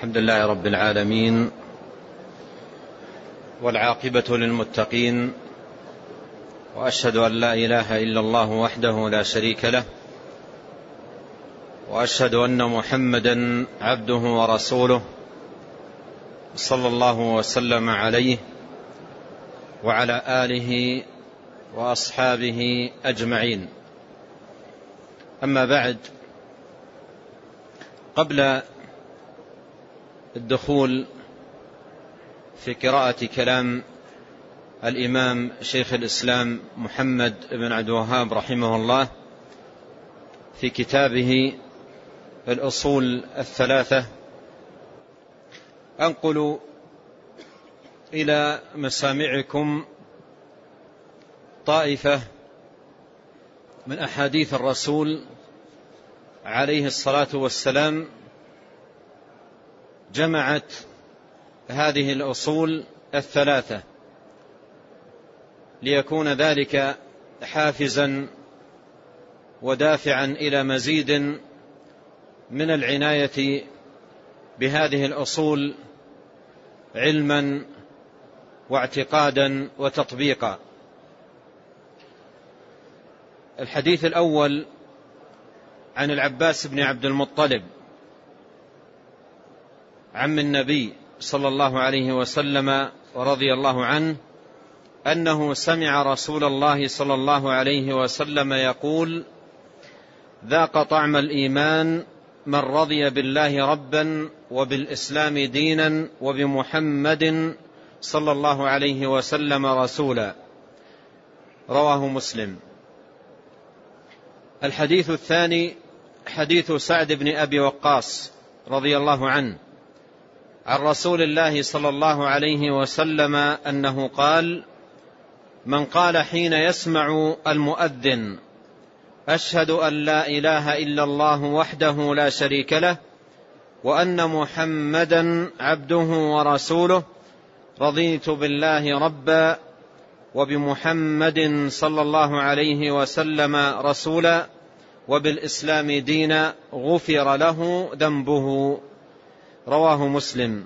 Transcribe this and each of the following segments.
الحمد لله رب العالمين، والعاقبة للمتقين، وأشهد أن لا إله إلا الله وحده لا شريك له، وأشهد أن محمدا عبده ورسوله صلى الله وسلم عليه وعلى آله وأصحابه أجمعين. أما بعد، قبل الدخول في قراءة كلام الإمام شيخ الإسلام محمد بن عبد الوهاب رحمه الله في كتابه الأصول الثلاثة، أنقل إلى مسامعكم طائفة من أحاديث الرسول عليه الصلاة والسلام جمعت هذه الأصول الثلاثة، ليكون ذلك حافزا ودافعا إلى مزيد من العناية بهذه الأصول علما واعتقادا وتطبيقا. الحديث الأول عن العباس بن عبد المطلب عم النبي صلى الله عليه وسلم ورضي الله عنه أنه سمع رسول الله صلى الله عليه وسلم يقول: ذاق طعم الإيمان من رضي بالله ربا وبالإسلام دينا وبمحمد صلى الله عليه وسلم رسولا. رواه مسلم. الحديث الثاني حديث سعد بن أبي وقاص رضي الله عنه عن رسول الله صلى الله عليه وسلم أنه قال: من قال حين يسمع المؤذن: أشهد أن لا إله إلا الله وحده لا شريك له وأن محمدا عبده ورسوله، رضيت بالله ربا وبمحمد صلى الله عليه وسلم رسولا وبالإسلام دينا، غفر له ذنبه. رواه مسلم.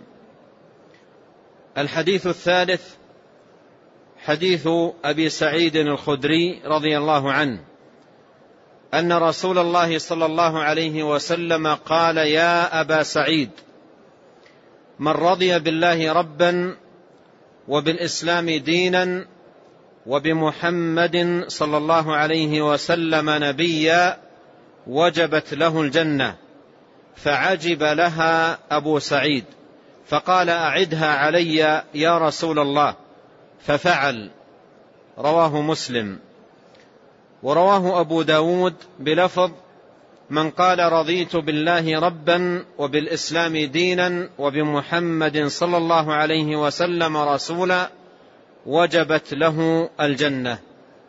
الحديث الثالث حديث أبي سعيد الخدري رضي الله عنه أن رسول الله صلى الله عليه وسلم قال: يا أبا سعيد، من رضي بالله ربا وبالإسلام دينا وبمحمد صلى الله عليه وسلم نبيا وجبت له الجنة. فعجب لها أبو سعيد فقال: أعدها علي يا رسول الله، ففعل. رواه مسلم. ورواه أبو داود بلفظ: من قال رضيت بالله ربا وبالإسلام دينا وبمحمد صلى الله عليه وسلم رسولا وجبت له الجنة.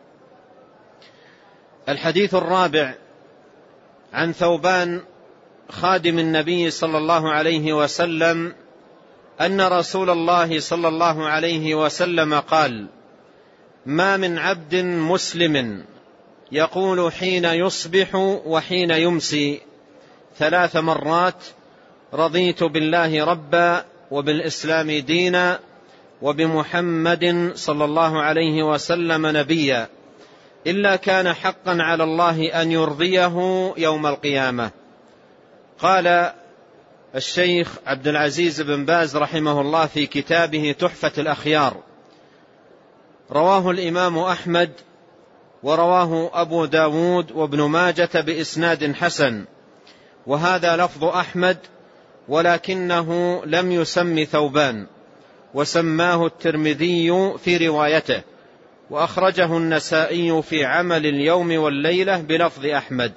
الحديث الرابع عن ثوبان خادم النبي صلى الله عليه وسلم أن رسول الله صلى الله عليه وسلم قال: ما من عبد مسلم يقول حين يصبح وحين يمسي 3 مرات: رضيت بالله ربا وبالإسلام دينا وبمحمد صلى الله عليه وسلم نبيا، إلا كان حقا على الله أن يرضيه يوم القيامة. قال الشيخ عبد العزيز بن باز رحمه الله في كتابه تحفة الأخيار: رواه الإمام أحمد ورواه أبو داود وابن ماجة بإسناد حسن، وهذا لفظ أحمد ولكنه لم يسم ثوبان، وسماه الترمذي في روايته، وأخرجه النسائي في عمل اليوم والليلة بلفظ أحمد.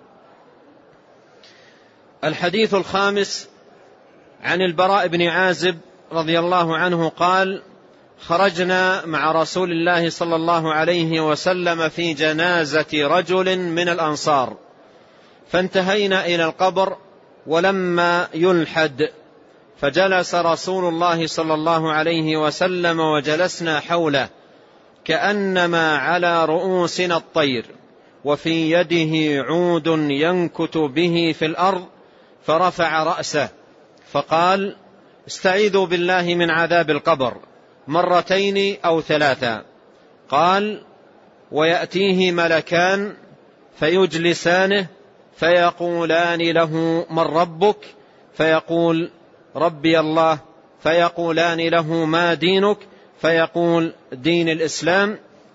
الحديث الخامس عن البراء بن عازب رضي الله عنه قال: خرجنا مع رسول الله صلى الله عليه وسلم في جنازة رجل من الأنصار، فانتهينا إلى القبر ولما يلحد، فجلس رسول الله صلى الله عليه وسلم وجلسنا حوله كأنما على رؤوسنا الطير، وفي يده عود ينكت به في الأرض، فرفع رأسه فقال: استعيذوا بالله من عذاب القبر مرتين أو ثلاثا. قال: ويأتيه ملكان فيجلسانه فيقولان له: من ربك؟ فيقول: ربي الله. فيقولان له: ما دينك؟ فيقول: دين الإسلام.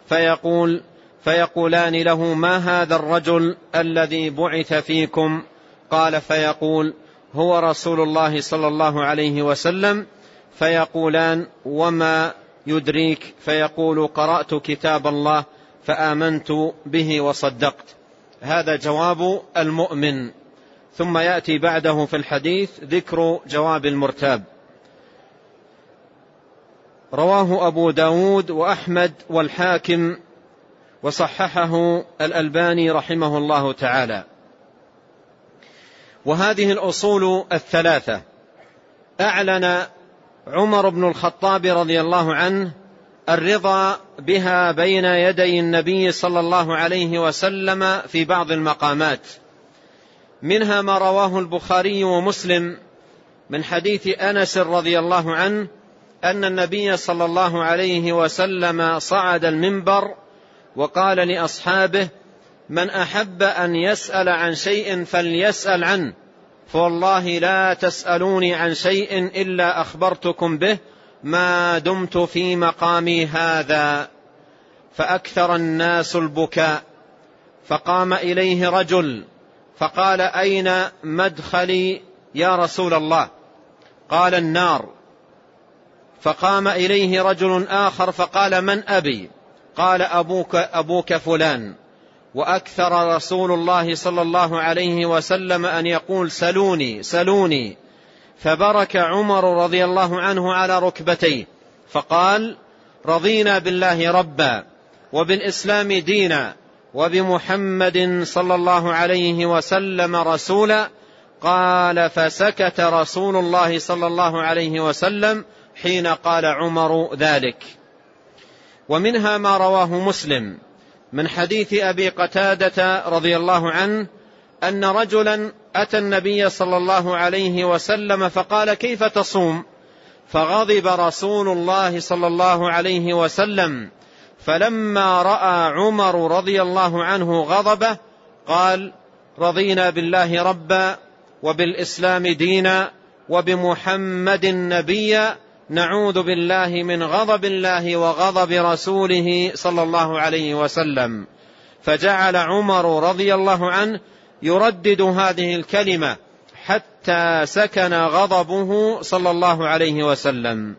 فيقولان له: ما هذا الرجل الذي بعث فيكم؟ قال: فيقول: هو رسول الله صلى الله عليه وسلم. فيقولان: وما يدريك؟ فيقول: قرأت كتاب الله فآمنت به وصدقت. هذا جواب المؤمن. ثم يأتي بعده في الحديث ذكر جواب المرتاب. رواه أبو داود وأحمد والحاكم وصححه الألباني رحمه الله تعالى. وهذه الأصول الثلاثة أعلن عمر بن الخطاب رضي الله عنه الرضا بها بين يدي النبي صلى الله عليه وسلم في بعض المقامات، منها ما رواه البخاري ومسلم من حديث أنس رضي الله عنه أن النبي صلى الله عليه وسلم صعد المنبر وقال لأصحابه: من أحب أن يسأل عن شيء فليسأل عنه، فوالله لا تسألوني عن شيء إلا أخبرتكم به ما دمت في مقامي هذا. فأكثر الناس البكاء، فقام إليه رجل فقال: أين مدخلي يا رسول الله؟ قال: النار. فقام إليه رجل آخر فقال: من أبي؟ قال: أبوك فلان. وأكثر رسول الله صلى الله عليه وسلم أن يقول: سلوني سلوني. فبرك عمر رضي الله عنه على ركبتيه فقال: رضينا بالله ربا وبالإسلام دينا وبمحمد صلى الله عليه وسلم رسولا. قال: فسكت رسول الله صلى الله عليه وسلم حين قال عمر ذلك. ومنها ما رواه مسلم من حديث أبي قتادة رضي الله عنه أن رجلا أتى النبي صلى الله عليه وسلم فقال: كيف تصوم؟ فغضب رسول الله صلى الله عليه وسلم، فلما رأى عمر رضي الله عنه غضبه قال: رضينا بالله ربا وبالإسلام دينا وبمحمد نبيا، نعوذ بالله من غضب الله وغضب رسوله صلى الله عليه وسلم. فجعل عمر رضي الله عنه يردد هذه الكلمة حتى سكن غضبه صلى الله عليه وسلم.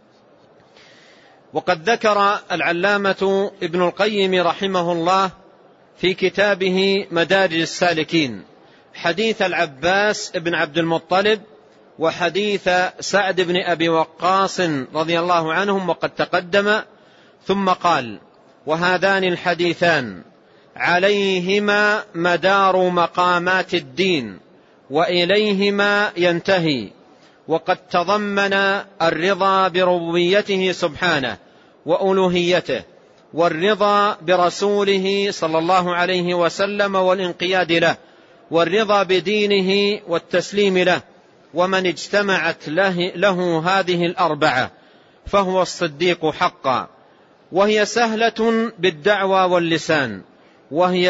وقد ذكر العلامة ابن القيم رحمه الله في كتابه مدارج السالكين حديث العباس بن عبد المطلب وحديث سعد بن أبي وقاص رضي الله عنهم وقد تقدم، ثم قال: وهذان الحديثان عليهما مدار مقامات الدين وإليهما ينتهي، وقد تضمن الرضا بربوبيته سبحانه وألوهيته، والرضا برسوله صلى الله عليه وسلم والانقياد له، والرضا بدينه والتسليم له. ومن اجتمعت له هذه الأربعة فهو الصديق حقا. وهي سهلة بالدعوى واللسان، وهي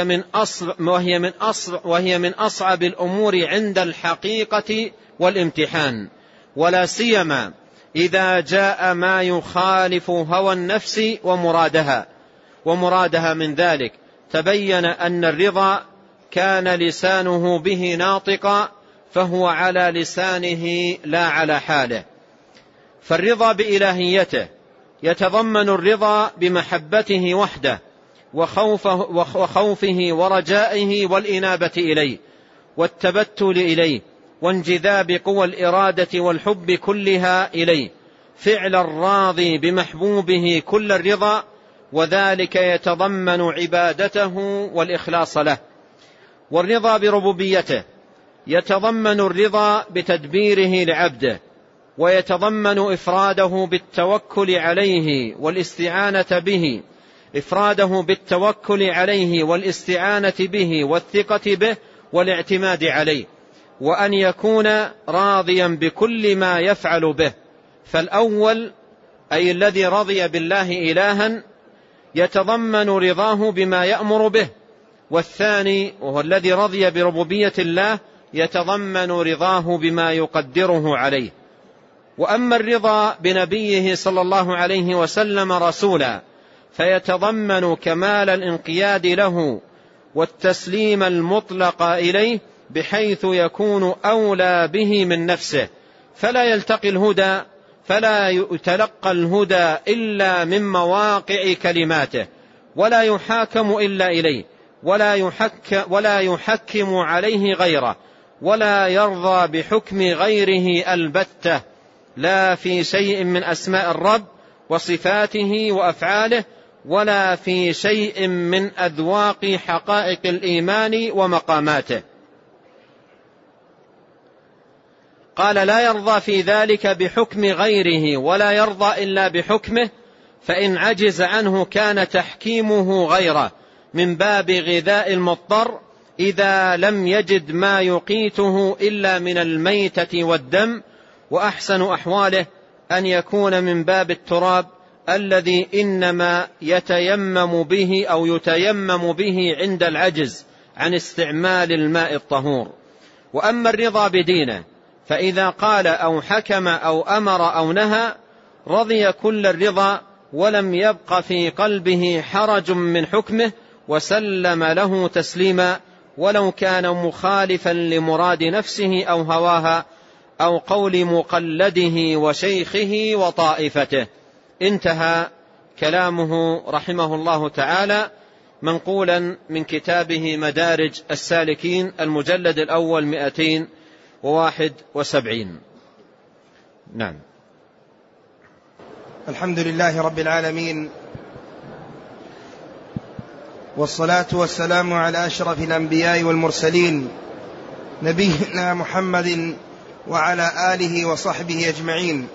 من أصعب الأمور عند الحقيقة والامتحان، ولا سيما إذا جاء ما يخالف هوى النفس ومرادها من ذلك. تبين أن الرضا كان لسانه به ناطقا، فهو على لسانه لا على حاله. فالرضا بإلهيته يتضمن الرضا بمحبته وحده وخوفه ورجائه والإنابة إليه والتبتل إليه وانجذاب قوى الإرادة والحب كلها إليه، فعل الراضي بمحبوبه كل الرضا، وذلك يتضمن عبادته والإخلاص له. والرضا بربوبيته يتضمن الرضا بتدبيره لعبده، ويتضمن إفراده بالتوكل عليه والاستعانة به والثقة به والاعتماد عليه، وأن يكون راضيا بكل ما يفعل به. فالأول أي الذي رضي بالله إلها يتضمن رضاه بما يأمر به، والثاني وهو الذي رضي بربوبية الله يتضمن رضاه بما يقدره عليه. وأما الرضا بنبيه صلى الله عليه وسلم رسولا فيتضمن كمال الانقياد له والتسليم المطلق إليه، بحيث يكون أولى به من نفسه، فلا يتلقى الهدى إلا من مواقع كلماته، ولا يحاكم إلا إليه، ولا يحكم عليه غيره، ولا يرضى بحكم غيره البتة، لا في شيء من أسماء الرب وصفاته وأفعاله، ولا في شيء من أذواق حقائق الإيمان ومقاماته. قال: لا يرضى في ذلك بحكم غيره، ولا يرضى إلا بحكمه، فإن عجز عنه كان تحكيمه غيره من باب غذاء المضطر إذا لم يجد ما يقيته إلا من الميتة والدم. وأحسن أحواله أن يكون من باب التراب الذي إنما يتيمم به عند العجز عن استعمال الماء الطهور. وأما الرضا بدينه فإذا قال أو حكم أو أمر أو نهى رضي كل الرضا، ولم يبق في قلبه حرج من حكمه، وسلم له تسليما، ولو كان مخالفا لمراد نفسه أو هواها أو قول مقلده وشيخه وطائفته. انتهى كلامه رحمه الله تعالى، منقولا من كتابه مدارج السالكين المجلد الأول 271. نعم. الحمد لله رب العالمين، والصلاة والسلام على أشرف الأنبياء والمرسلين، نبينا محمد وعلى آله وصحبه أجمعين.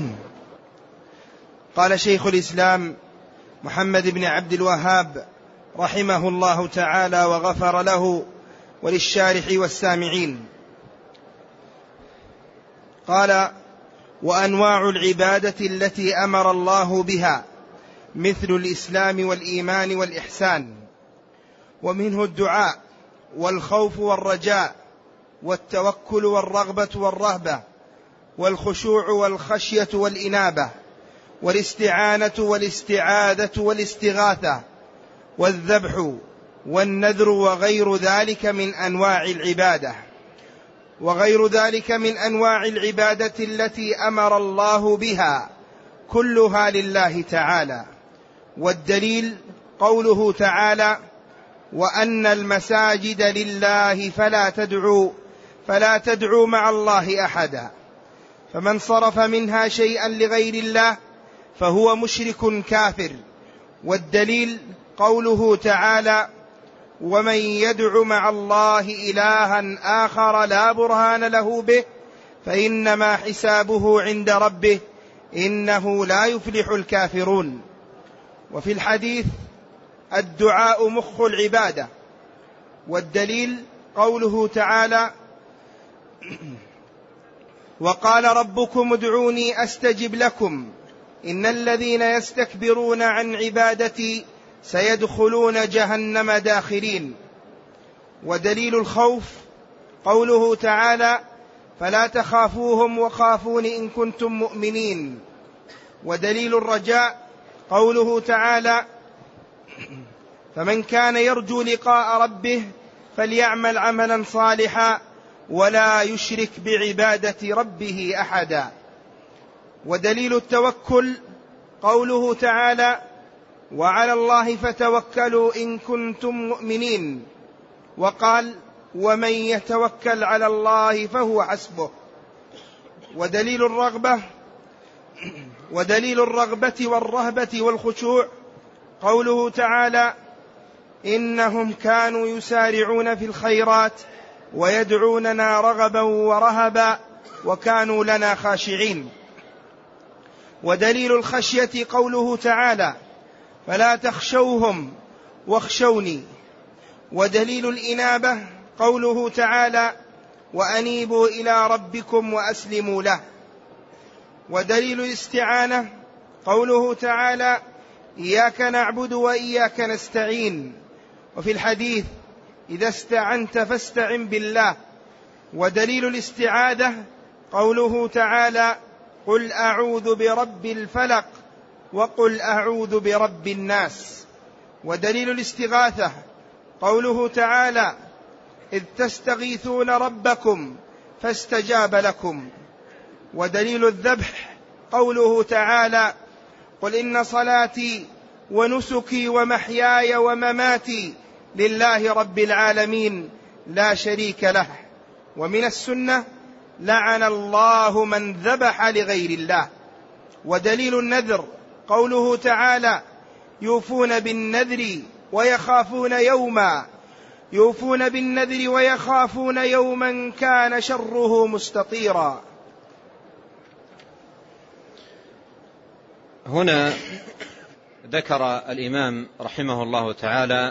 قال شيخ الإسلام محمد بن عبد الوهاب رحمه الله تعالى وغفر له وللشارح والسامعين، قال: وأنواع العبادة التي أمر الله بها مثل الإسلام والإيمان والإحسان، ومنه الدعاء والخوف والرجاء والتوكل والرغبة والرهبة والخشوع والخشية والإنابة والاستعانة والاستعاذة والاستغاثة والذبح والنذر وغير ذلك من أنواع العبادة، وغير ذلك من أنواع العبادة التي أمر الله بها كلها لله تعالى. والدليل قوله تعالى: وأن المساجد لله فلا تدعوا مع الله أحدا. فمن صرف منها شيئا لغير الله فهو مشرك كافر. والدليل قوله تعالى: ومن يدع مع الله إلها آخر لا برهان له به فإنما حسابه عند ربه إنه لا يفلح الكافرون. وفي الحديث: الدعاء مخ العبادة. والدليل قوله تعالى: وقال ربكم ادعوني أستجب لكم إن الذين يستكبرون عن عبادتي سيدخلون جهنم داخرين. ودليل الخوف قوله تعالى: فلا تخافوهم وخافون إن كنتم مؤمنين. ودليل الرجاء قوله تعالى: فمن كان يرجو لقاء ربه فليعمل عملا صالحا ولا يشرك بعبادة ربه أحدا. ودليل التوكل قوله تعالى: وعلى الله فتوكلوا إن كنتم مؤمنين. وقال: ومن يتوكل على الله فهو حسبه. ودليل الرغبة والرهبة والخشوع قوله تعالى: إنهم كانوا يسارعون في الخيرات ويدعوننا رغبا ورهبا وكانوا لنا خاشعين. ودليل الخشية قوله تعالى: فلا تخشوهم واخشوني. ودليل الإنابة قوله تعالى: وأنيبوا إلى ربكم وأسلموا له. ودليل الاستعانة قوله تعالى: إياك نعبد وإياك نستعين. وفي الحديث: إذا استعنت فاستعن بالله. ودليل الاستعاذة قوله تعالى: قل أعوذ برب الفلق وقل أعوذ برب الناس. ودليل الاستغاثة قوله تعالى: إذ تستغيثون ربكم فاستجاب لكم. ودليل الذبح قوله تعالى: قل إن صلاتي ونسكي ومحياي ومماتي لله رب العالمين لا شريك له. ومن السنة: لعن الله من ذبح لغير الله. ودليل النذر قوله تعالى: يوفون بالنذر ويخافون يوما كان شره مستطيرا. هنا ذكر الإمام رحمه الله تعالى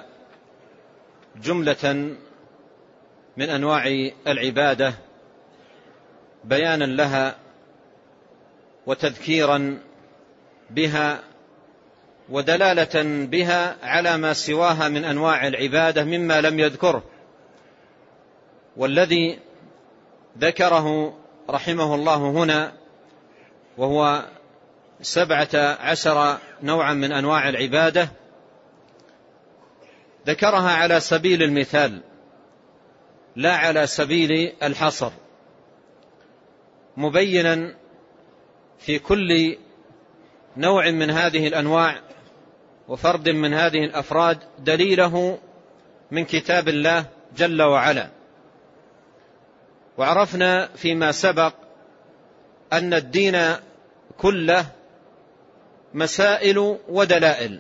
جملة من أنواع العبادة بيانا لها وتذكيرا بها ودلالة بها على ما سواها من أنواع العبادة مما لم يذكره. والذي ذكره رحمه الله هنا وهو 17 نوعا من أنواع العبادة ذكرها على سبيل المثال لا على سبيل الحصر، مبينا في كل نوع من هذه الأنواع وفرد من هذه الأفراد دليله من كتاب الله جل وعلا. وعرفنا فيما سبق أن الدين كله مسائل ودلائل،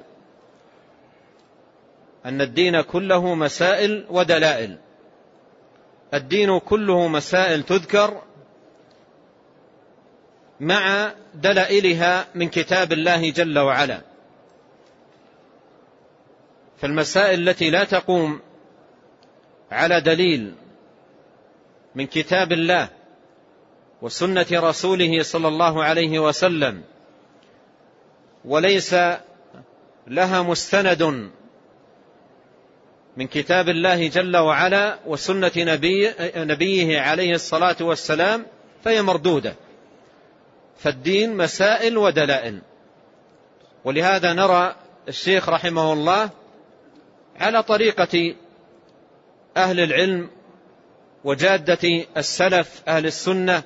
أن الدين كله مسائل ودلائل. الدين كله مسائل تذكر مع دلائلها من كتاب الله جل وعلا. فالمسائل التي لا تقوم على دليل من كتاب الله وسنة رسوله صلى الله عليه وسلم وليس لها مستند من كتاب الله جل وعلا وسنة نبيه عليه الصلاة والسلام فهي مردودة. فالدين مسائل ودلائل. ولهذا نرى الشيخ رحمه الله على طريقة أهل العلم وجادة السلف أهل السنة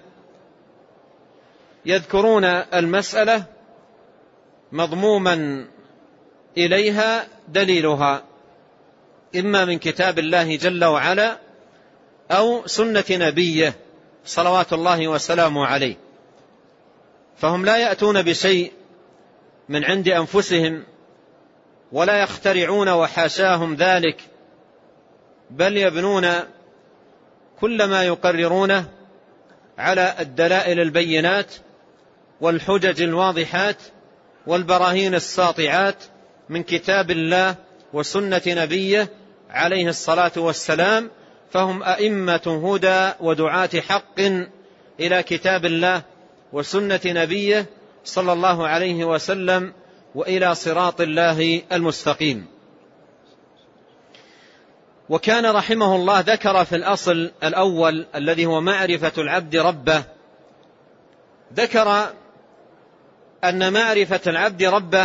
يذكرون المسألة مضموما إليها دليلها إما من كتاب الله جل وعلا أو سنة نبيه صلوات الله وسلامه عليه. فهم لا يأتون بشيء من عند أنفسهم ولا يخترعون وحاشاهم ذلك، بل يبنون كل ما يقررونه على الدلائل البينات والحجج الواضحات والبراهين الساطعات من كتاب الله وسنة نبيه عليه الصلاة والسلام. فهم أئمة هدى ودعاة حق إلى كتاب الله وسنة نبيه صلى الله عليه وسلم وإلى صراط الله المستقيم. وكان رحمه الله ذكر في الأصل الأول الذي هو معرفة العبد ربه، ذكر أن معرفة العبد ربه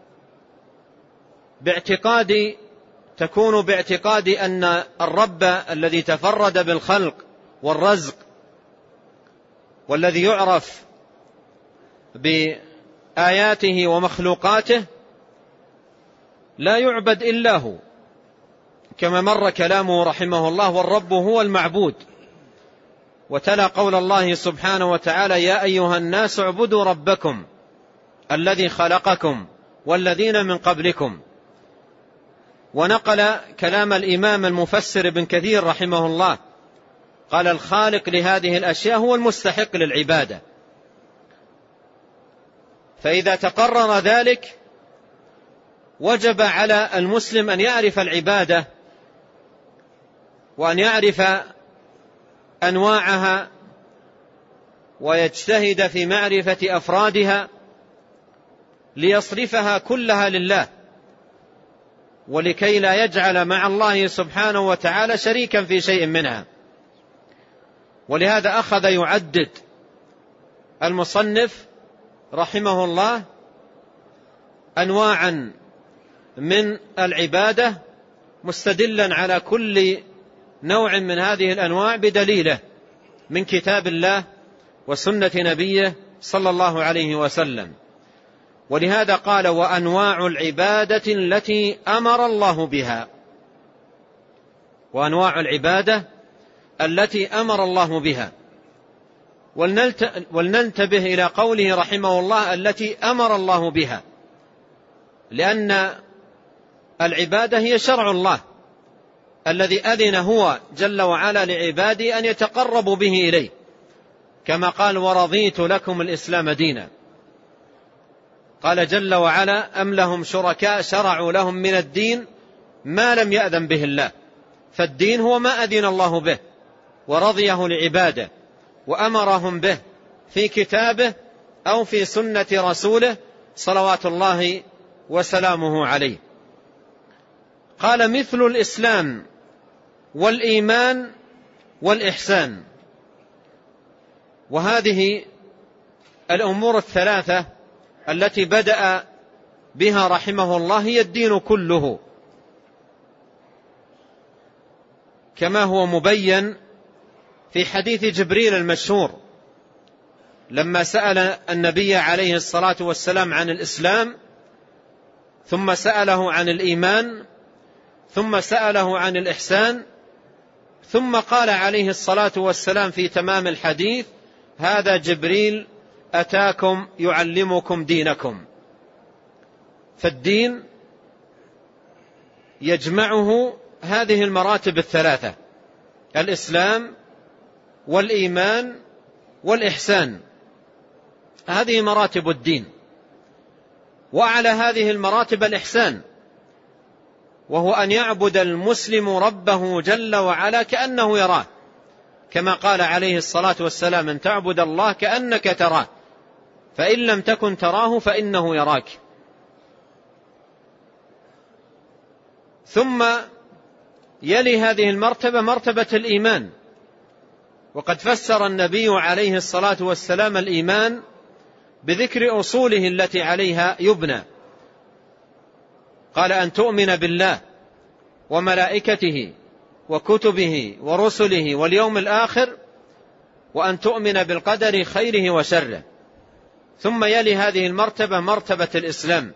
تكون باعتقاد أن الرب الذي تفرد بالخلق والرزق والذي يعرف بآياته ومخلوقاته لا يعبد إلا هو، كما مر كلامه رحمه الله: والرب هو المعبود. وتلا قول الله سبحانه وتعالى: يا أيها الناس اعبدوا ربكم الذي خلقكم والذين من قبلكم. ونقل كلام الإمام المفسر ابن كثير رحمه الله قال: الخالق لهذه الأشياء هو المستحق للعبادة. فإذا تقرر ذلك وجب على المسلم أن يعرف العبادة وأن يعرف أنواعها ويجتهد في معرفة أفرادها ليصرفها كلها لله، ولكي لا يجعل مع الله سبحانه وتعالى شريكا في شيء منها. ولهذا أخذ يعدد المصنف رحمه الله أنواعا من العبادة، مستدلا على كل نوع من هذه الأنواع بدليله من كتاب الله وسنة نبيه صلى الله عليه وسلم. ولهذا قال: وأنواع العبادة التي أمر الله بها. وأنواع العبادة التي أمر الله بها. ولننتبه إلى قوله رحمه الله التي أمر الله بها، لأن العبادة هي شرع الله الذي أذن هو جل وعلا لعباده أن يتقربوا به إليه، كما قال: ورضيت لكم الإسلام دينا. قال جل وعلا: أم لهم شركاء شرعوا لهم من الدين ما لم يأذن به الله. فالدين هو ما أذن الله به ورضيه لعباده وأمرهم به في كتابه أو في سنة رسوله صلوات الله وسلامه عليه. قال: مثل الإسلام والإيمان والإحسان. وهذه الأمور الثلاثة التي بدأ بها رحمه الله هي الدين كله، كما هو مبين في حديث جبريل المشهور لما سأل النبي عليه الصلاة والسلام عن الإسلام، ثم سأله عن الإيمان، ثم سأله عن الإحسان، ثم قال عليه الصلاة والسلام في تمام الحديث: هذا جبريل أتاكم يعلمكم دينكم. فالدين يجمعه هذه المراتب الثلاثة: الإسلام والإيمان والإحسان. هذه مراتب الدين. وعلى هذه المراتب الإحسان، وهو أن يعبد المسلم ربه جل وعلا كأنه يراه، كما قال عليه الصلاة والسلام: أن تعبد الله كأنك تراه فإن لم تكن تراه فإنه يراك. ثم يلي هذه المرتبة مرتبة الإيمان، وقد فسر النبي عليه الصلاة والسلام الإيمان بذكر أصوله التي عليها يبنى. قال: أن تؤمن بالله وملائكته وكتبه ورسله واليوم الآخر، وأن تؤمن بالقدر خيره وشره. ثم يلي هذه المرتبة مرتبة الإسلام،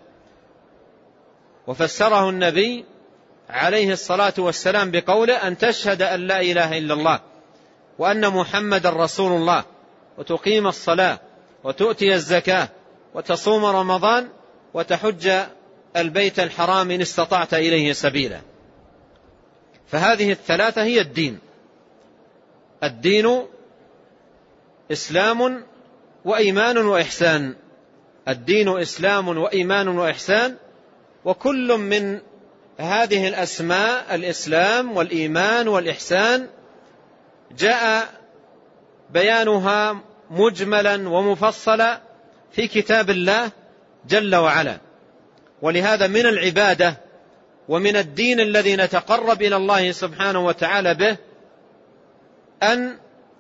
وفسره النبي عليه الصلاة والسلام بقوله: أن تشهد أن لا إله إلا الله وأن محمد رسول الله، وتقيم الصلاة، وتؤتي الزكاة، وتصوم رمضان، وتحج البيت الحرام إن استطعت إليه سبيلا. فهذه الثلاثة هي الدين. الدين إسلام وإيمان وإحسان. الدين إسلام وإيمان وإحسان. وكل من هذه الأسماء، الإسلام والإيمان والإحسان، جاء بيانها مجملا ومفصلا في كتاب الله جل وعلا. ولهذا من العبادة ومن الدين الذي نتقرب إلى الله سبحانه وتعالى به أن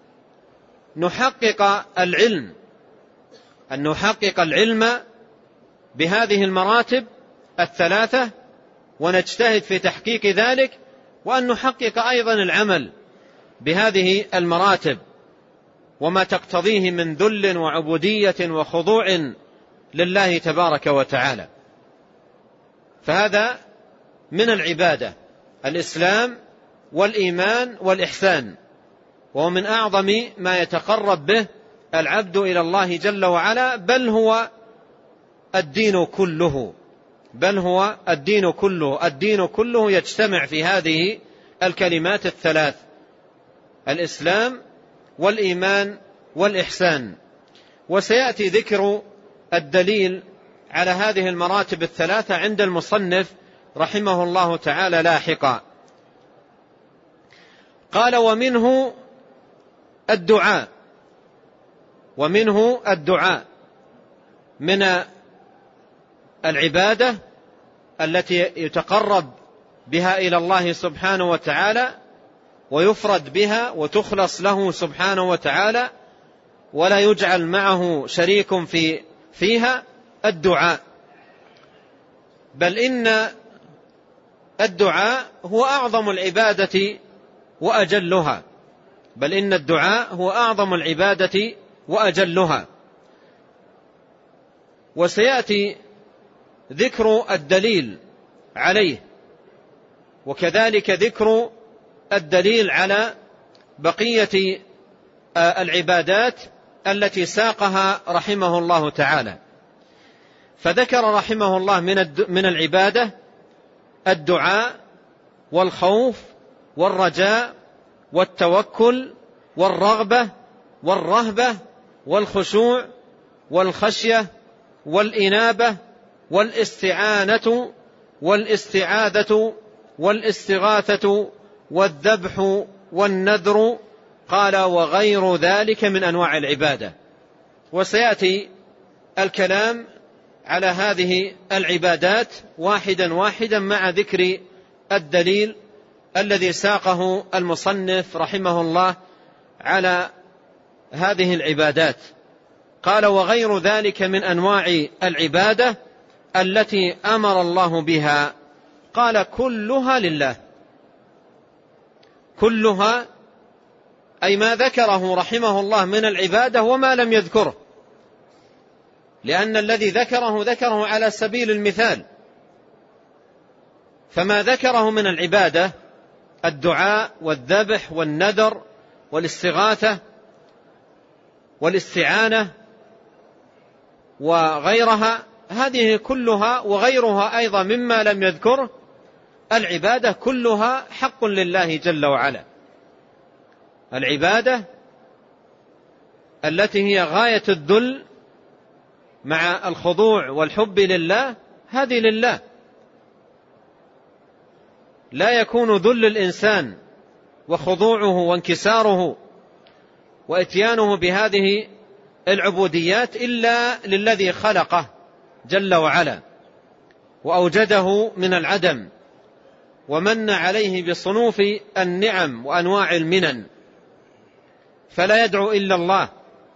نحقق العلم، أن نحقق العلم بهذه المراتب الثلاثة ونجتهد في تحقيق ذلك، وأن نحقق أيضا العمل بهذه المراتب وما تقتضيه من ذل وعبودية وخضوع لله تبارك وتعالى. فهذا من العبادة الإسلام والإيمان والإحسان، وهو من أعظم ما يتقرب به العبد إلى الله جل وعلا، بل هو الدين كله. الدين كله يجتمع في هذه الكلمات الثلاث: الإسلام والإيمان والإحسان. وسيأتي ذكر الدليل على هذه المراتب الثلاثة عند المصنف رحمه الله تعالى لاحقا. قال: ومنه الدعاء، ومنه الدعاء من العبادة التي يتقرب بها إلى الله سبحانه وتعالى ويفرد بها وتخلص له سبحانه وتعالى ولا يجعل معه شريك فيها الدعاء. بل إن الدعاء هو أعظم العبادة وأجلها، بل إن الدعاء هو أعظم العبادة وأجلها. وسيأتي ذكر الدليل عليه، وكذلك ذكر الدليل على بقية العبادات التي ساقها رحمه الله تعالى. فذكر رحمه الله من العبادة الدعاء والخوف والرجاء والتوكل والرغبة والرهبة والخشوع والخشية والإنابة والاستعانة والاستعاذة والاستغاثة والذبح والنذر. قال وغير ذلك من أنواع العبادة. وسيأتي الكلام على هذه العبادات واحدا واحدا مع ذكر الدليل الذي ساقه المصنف رحمه الله على هذه العبادات. قال وغير ذلك من أنواع العبادة التي أمر الله بها. قال كلها لله، كلها أي ما ذكره رحمه الله من العبادة وما لم يذكره، لأن الذي ذكره على سبيل المثال. فما ذكره من العبادة الدعاء والذبح والنذر والاستغاثة والاستعانة وغيرها، هذه كلها وغيرها أيضا مما لم يذكره العبادة كلها حق لله جل وعلا. العبادة التي هي غاية الذل مع الخضوع والحب لله هذه لله. لا يكون ذل الإنسان وخضوعه وانكساره وإتيانه بهذه العبوديات إلا للذي خلقه جل وعلا وأوجده من العدم ومن عليه بصنوف النعم وأنواع المنن. فلا يدعو إلا الله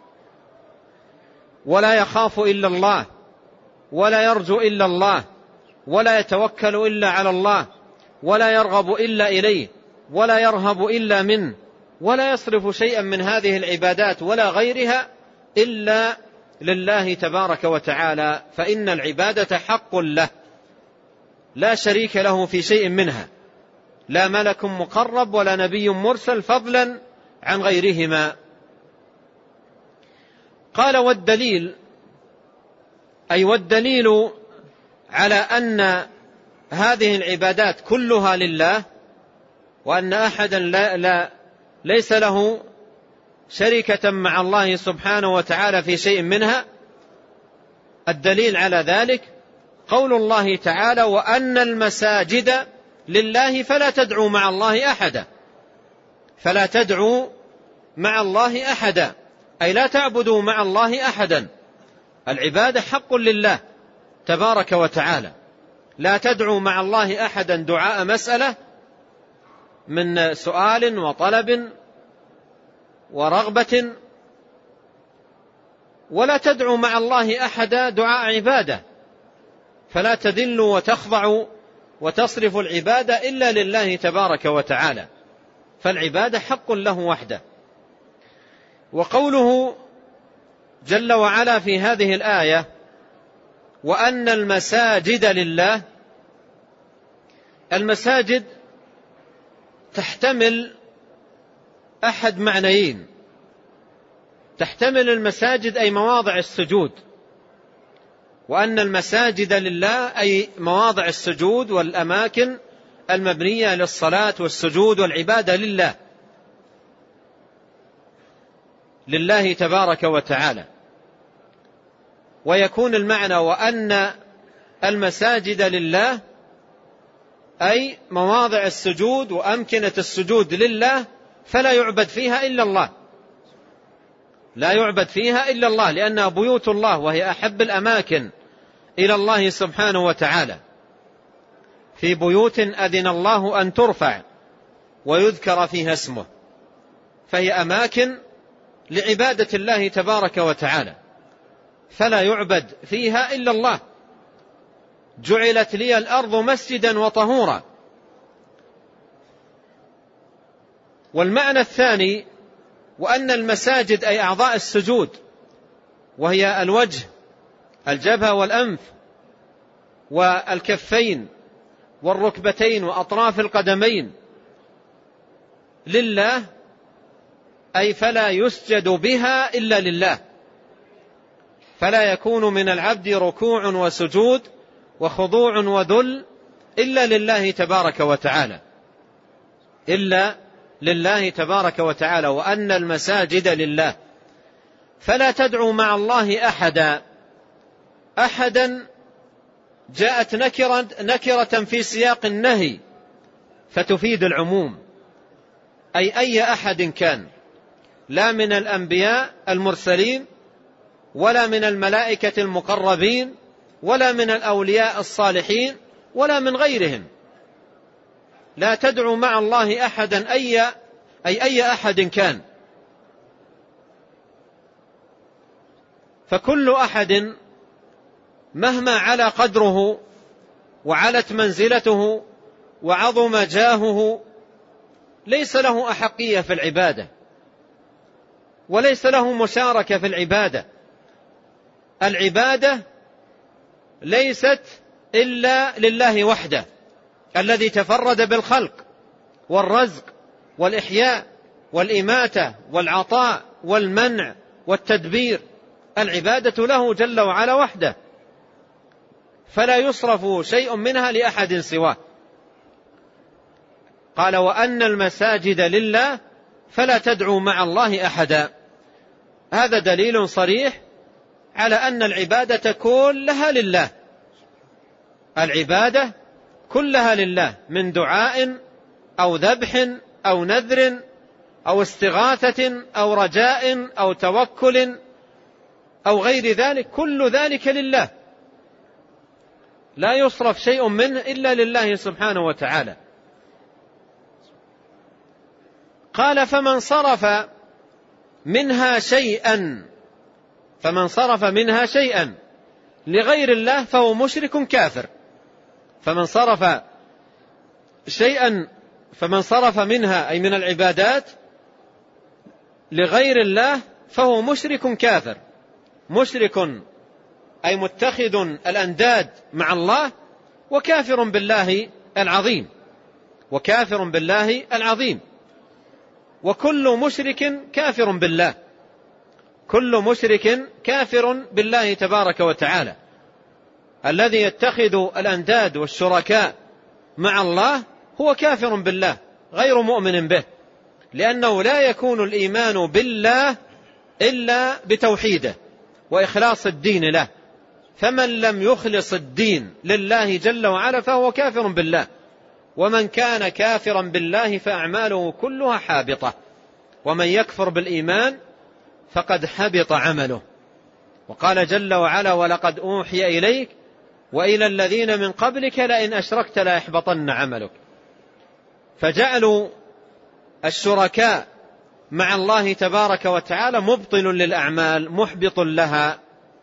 ولا يخاف إلا الله ولا يرجو إلا الله ولا يتوكل إلا على الله ولا يرغب إلا إليه ولا يرهب إلا منه ولا يصرف شيئا من هذه العبادات ولا غيرها إلا لله تبارك وتعالى. فإن العبادة حق له لا شريك له في شيء منها، لا ملك مقرب ولا نبي مرسل فضلا عن غيرهما. قال والدليل أي والدليل على أن هذه العبادات كلها لله وأن أحدا ليس له شركة مع الله سبحانه وتعالى في شيء منها. الدليل على ذلك قول الله تعالى وأن المساجد لله فلا تدعوا مع الله أحدا. فلا تدعوا مع الله أحدا أي لا تعبدوا مع الله أحدا. العبادة حق لله تبارك وتعالى، لا تدعوا مع الله أحدا دعاء مسألة من سؤال وطلب ورغبة، ولا تدعوا مع الله أحدا دعاء عبادة. فلا تذلوا وتخضعوا وتصرفوا العبادة إلا لله تبارك وتعالى، فالعبادة حق له وحده. وقوله جل وعلا في هذه الآية وأن المساجد لله، المساجد تحتمل أحد معنيين. تحتمل المساجد أي مواضع السجود، وأن المساجد لله أي مواضع السجود والأماكن المبنية للصلاة والسجود والعبادة لله تبارك وتعالى. ويكون المعنى وأن المساجد لله أي مواضع السجود وأمكنة السجود لله فلا يعبد فيها إلا الله لا يعبد فيها إلا الله، لأنها بيوت الله وهي أحب الأماكن إلى الله سبحانه وتعالى، في بيوت أذن الله أن ترفع ويذكر فيها اسمه، فهي أماكن لعبادة الله تبارك وتعالى، فلا يعبد فيها إلا الله. جعلت لي الأرض مسجدا وطهورا. والمعنى الثاني: وأن المساجد أي أعضاء السجود، وهي الوجه، الجبهة والأنف والكفين والركبتين وأطراف القدمين، لله، أي فلا يسجد بها إلا لله، فلا يكون من العبد ركوع وسجود وخضوع وذل إلا لله تبارك وتعالى، إلا لله تبارك وتعالى. وأن المساجد لله، فلا تدعو مع الله أحدا جاءت نكرة في سياق النهي فتفيد العموم، أي أحد كان، لا من الأنبياء المرسلين ولا من الملائكة المقربين ولا من الأولياء الصالحين ولا من غيرهم. لا تدعو مع الله أحدا أي أحد كان. فكل أحد مهما علا قدره وعلت منزلته وعظم جاهه ليس له أحقية في العبادة، وليس له مشاركة في العبادة. العبادة ليست إلا لله وحده، الذي تفرد بالخلق والرزق والإحياء والإماتة والعطاء والمنع والتدبير. العبادة له جل وعلا وحده، فلا يصرف شيء منها لأحد سواه. قال: وأن المساجد لله فلا تدعوا مع الله أحدا. هذا دليل صريح على أن العبادة كلها لله، العبادة كلها لله، من دعاء أو ذبح أو نذر أو استغاثة أو رجاء أو توكل أو غير ذلك، كل ذلك لله، لا يصرف شيء منه إلا لله سبحانه وتعالى. قال: فمن صرف منها شيئا لغير الله فهو مشرك كافر. فمن صرف منها أي من العبادات لغير الله فهو مشرك كافر. مشرك أي متخذ الأنداد مع الله، وكافر بالله العظيم. وكل مشرك كافر بالله، كل مشرك كافر بالله تبارك وتعالى. الذي يتخذ الأنداد والشركاء مع الله هو كافر بالله غير مؤمن به، لأنه لا يكون الإيمان بالله إلا بتوحيده وإخلاص الدين له. فمن لم يخلص الدين لله جل وعلا فهو كافر بالله. ومن كان كافرا بالله فأعماله كلها حابطة، ومن يكفر بالإيمان فقد حبط عمله. وقال جل وعلا: ولقد أوحي إليك وإلى الذين من قبلك لئن أشركت ليحبطن عملك. فجعلوا الشركاء مع الله تبارك وتعالى مبطل للأعمال محبط لها.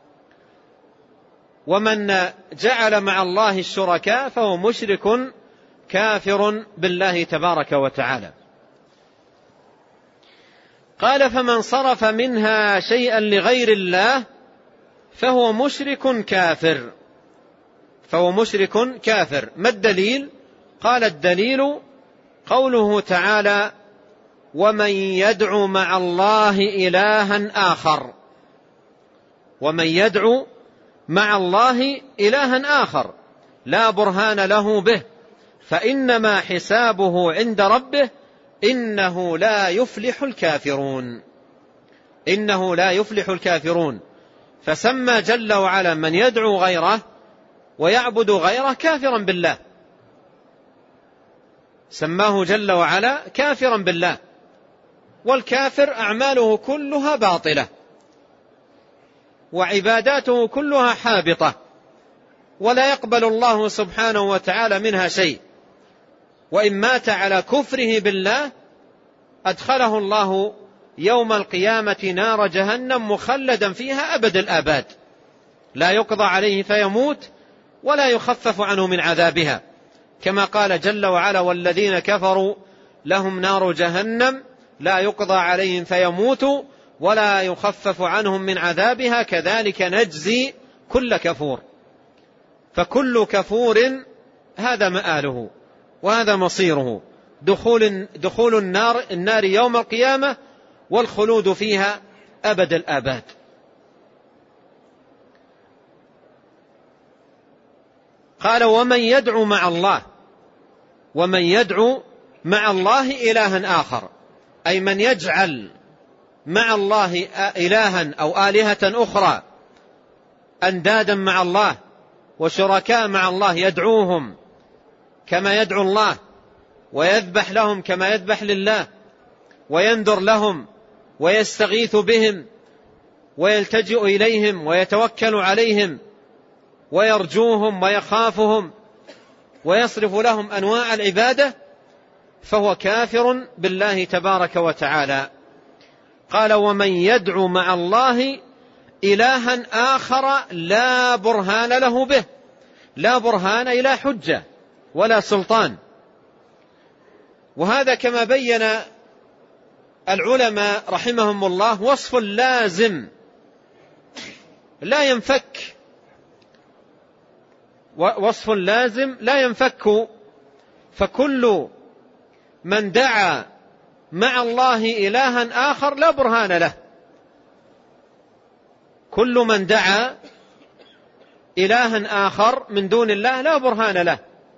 ومن جعل مع الله الشركاء فهو مشرك كافر بالله تبارك وتعالى. قال: فمن صرف منها شيئا لغير الله فهو مشرك كافر. ما الدليل؟ قال: الدليل قوله تعالى: ومن يدعو مع الله إلها آخر لا برهان له به فإنما حسابه عند ربه إنه لا يفلح الكافرون. فسمى جل وعلا من يدعو غيره ويعبد غيره كافرا بالله، سماه جل وعلا كافرا بالله. والكافر أعماله كلها باطلة وعباداته كلها حابطة، ولا يقبل الله سبحانه وتعالى منها شيء. وإن مات على كفره بالله أدخله الله يوم القيامة نار جهنم مخلدا فيها أبد الآباد، لا يقضى عليه فيموت ولا يخفف عنه من عذابها، كما قال جل وعلا: والذين كفروا لهم نار جهنم لا يقضى عليهم فيموتوا ولا يخفف عنهم من عذابها كذلك نجزي كل كفور. فكل كفور هذا مآله وهذا مصيره، دخول النار يوم القيامة والخلود فيها أبد الآباد. قال: ومن يدعو مع الله إلها آخر، أي من يجعل مع الله إلها أو آلهة أخرى، أندادا مع الله وشركاء مع الله، يدعوهم كما يدعو الله، ويذبح لهم كما يذبح لله، وينذر لهم ويستغيث بهم ويلتجئ إليهم ويتوكل عليهم ويرجوهم ويخافهم ويصرف لهم أنواع العبادة، فهو كافر بالله تبارك وتعالى. قال: ومن يدعو مع الله إلها آخر لا برهان له به، لا برهان إلى حجة ولا سلطان. وهذا كما بين العلماء رحمهم الله وصف لازم لا ينفك، وصف لازم لا ينفك. فكل من دعا مع الله إلها آخر لا برهان له، كل من دعا إلها آخر من دون الله لا برهان له،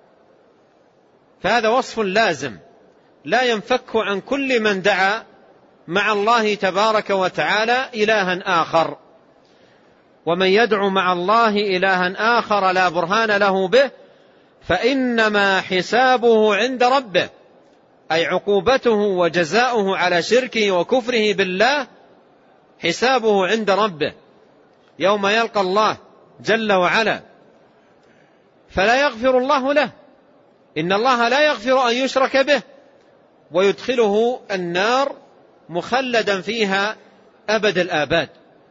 فهذا وصف لازم لا ينفك عن كل من دعا مع الله تبارك وتعالى إلها آخر. ومن يدعو مع الله إلها آخر لا برهان له به فإنما حسابه عند ربه، أي عقوبته وجزاؤه على شركه وكفره بالله حسابه عند ربه يوم يلقى الله جل وعلا، فلا يغفر الله له، إن الله لا يغفر أن يشرك به ويدخله النار مخلدا فيها أبد الآباد.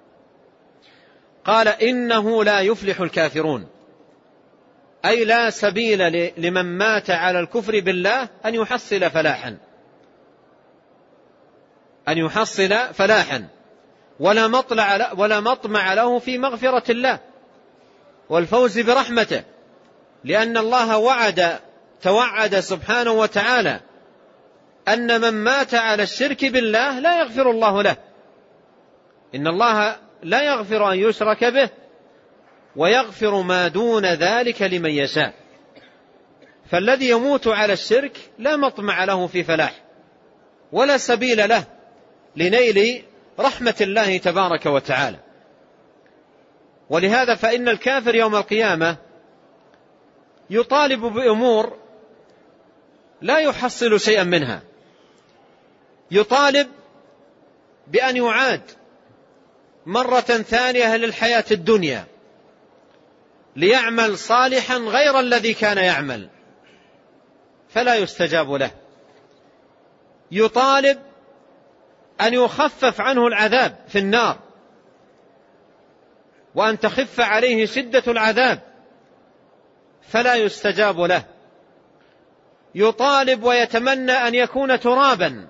قال: إنه لا يفلح الكافرون، أي لا سبيل لمن مات على الكفر بالله أن يحصل فلاحا ولا مطمع له في مغفرة الله والفوز برحمته، لأن الله توعد سبحانه وتعالى أن من مات على الشرك بالله لا يغفر الله له، إن الله لا يغفر أن يشرك به ويغفر ما دون ذلك لمن يشاء. فالذي يموت على الشرك لا مطمع له في فلاح ولا سبيل له لنيل رحمة الله تبارك وتعالى. ولهذا فإن الكافر يوم القيامة يطالب بأمور لا يحصل شيئا منها، يطالب بأن يعاد مرة ثانية للحياة الدنيا ليعمل صالحا غير الذي كان يعمل فلا يستجاب له، يطالب أن يخفف عنه العذاب في النار وأن تخف عليه شدة العذاب فلا يستجاب له، يطالب ويتمنى أن يكون ترابا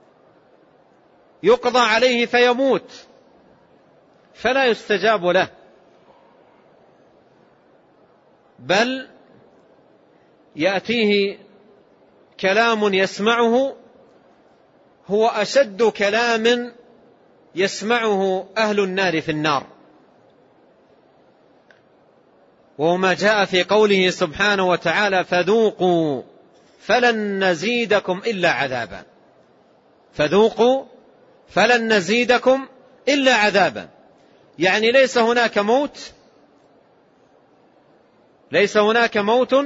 يقضى عليه فيموت فلا يستجاب له، بل يأتيه كلام يسمعه هو أشد كلام يسمعه أهل النار في النار، وهو ما جاء في قوله سبحانه وتعالى: فذوقوا فلن نزيدكم إلا عذابا، فذوقوا فلن نزيدكم إلا عذابا، يعني ليس هناك موت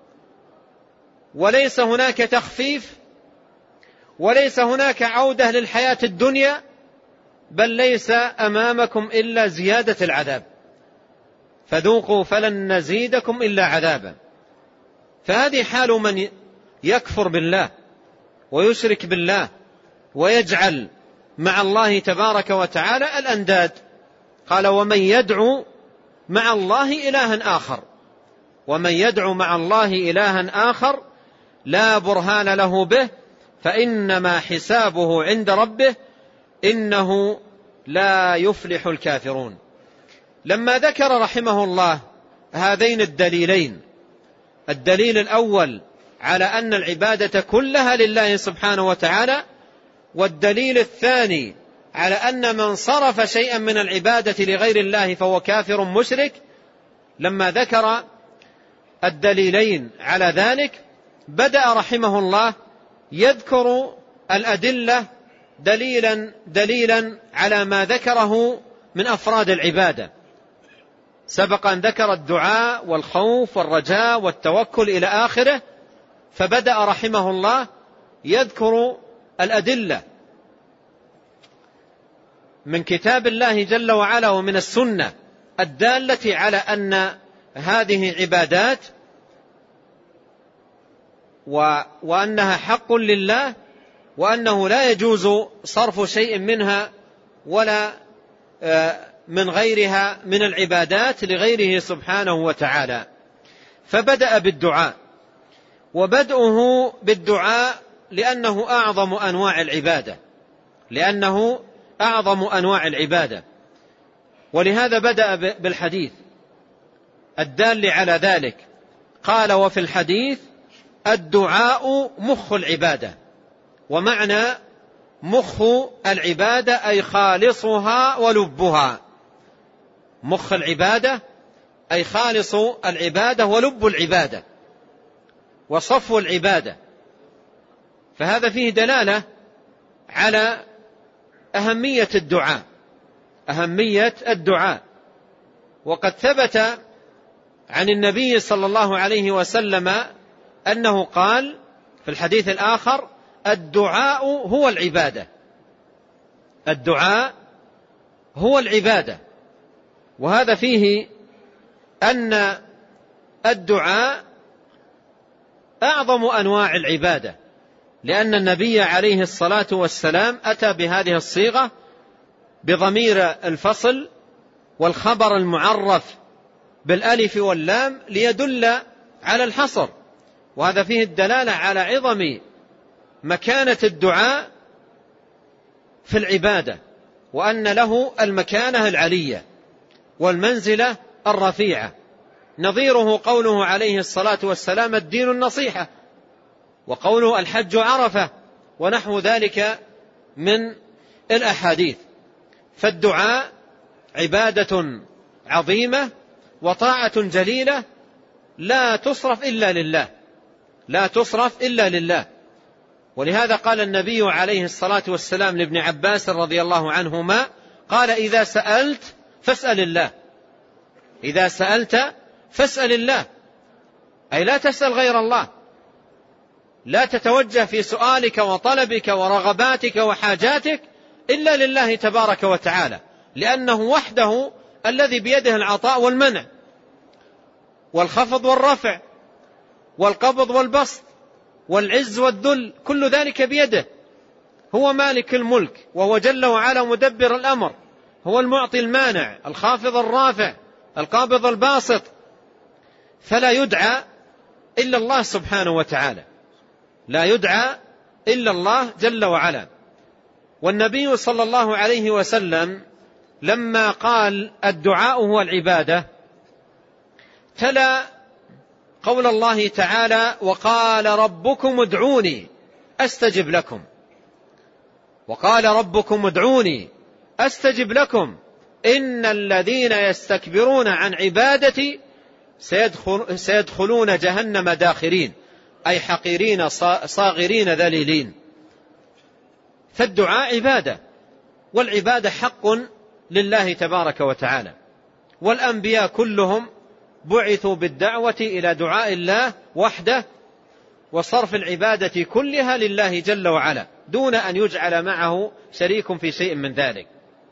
وليس هناك تخفيف وليس هناك عودة للحياة الدنيا بل ليس أمامكم إلا زيادة العذاب، فذوقوا فلن نزيدكم إلا عذابا. فهذه حال من يكفر بالله ويشرك بالله ويجعل مع الله تبارك وتعالى الأنداد. قال ومن يدعو مع الله إلها آخر، ومن يدعو مع الله إلها آخر لا برهان له به فإنما حسابه عند ربه إنه لا يفلح الكافرون. لما ذكر رحمه الله هذين الدليلين، الدليل الأول على أن العبادة كلها لله سبحانه وتعالى، والدليل الثاني على أن من صرف شيئا من العبادة لغير الله فهو كافر مشرك، لما ذكر الدليلين على ذلك بدأ رحمه الله يذكر الأدلة دليلا على ما ذكره من أفراد العبادة. سبق أن ذكر الدعاء والخوف والرجاء والتوكل إلى آخره، فبدأ رحمه الله يذكر الأدلة من كتاب الله جل وعلا ومن السنة الدالة على أن هذه عبادات وأنها حق لله، وأنه لا يجوز صرف شيء منها ولا من غيرها من العبادات لغيره سبحانه وتعالى. فبدأ بالدعاء، وبدأه بالدعاء لأنه أعظم أنواع العبادة، ولهذا بدأ بالحديث الدال على ذلك. قال وفي الحديث الدعاء مخ العبادة. ومعنى مخ العبادة أي خالصها ولبها. مخ العبادة أي خالص العبادة ولب العبادة وصفو العبادة. فهذا فيه دلالة على أهمية الدعاء. وقد ثبت عن النبي صلى الله عليه وسلم أنه قال في الحديث الآخر الدعاء هو العبادة. وهذا فيه أن الدعاء أعظم أنواع العبادة، لأن النبي عليه الصلاة والسلام أتى بهذه الصيغة بضمير الفصل والخبر المعرف بالألف واللام ليدل على الحصر. وهذا فيه الدلالة على عظم مكانة الدعاء في العبادة، وأن له المكانة العلية والمنزلة الرفيعة. نظيره قوله عليه الصلاة والسلام الدين النصيحة، وقوله الحج عرفة، ونحو ذلك من الأحاديث. فالدعاء عبادة عظيمة وطاعة جليلة لا تصرف إلا لله. ولهذا قال النبي عليه الصلاة والسلام لابن عباس رضي الله عنهما قال إذا سألت فاسأل الله، أي لا تسأل غير الله، لا تتوجه في سؤالك وطلبك ورغباتك وحاجاتك إلا لله تبارك وتعالى، لأنه وحده الذي بيده العطاء والمنع والخفض والرفع والقبض والبسط والعز والذل، كل ذلك بيده. هو مالك الملك، وهو جل وعلا مدبر الأمر، هو المعطي المانع الخافض الرافع القابض الباسط. فلا يدعى إلا الله سبحانه وتعالى، لا يدعى إلا الله جل وعلا. والنبي صلى الله عليه وسلم لما قال الدعاء هو العبادة تلا قول الله تعالى وقال ربكم ادعوني أستجب لكم، وقال ربكم ادعوني أستجب لكم إن الذين يستكبرون عن عبادتي سيدخلون جهنم داخرين، أي حقيرين صاغرين ذليلين. فالدعاء عبادة، والعبادة حق لله تبارك وتعالى. والأنبياء كلهم بعثوا بالدعوة إلى دعاء الله وحده وصرف العبادة كلها لله جل وعلا دون أن يجعل معه شريك في شيء من ذلك.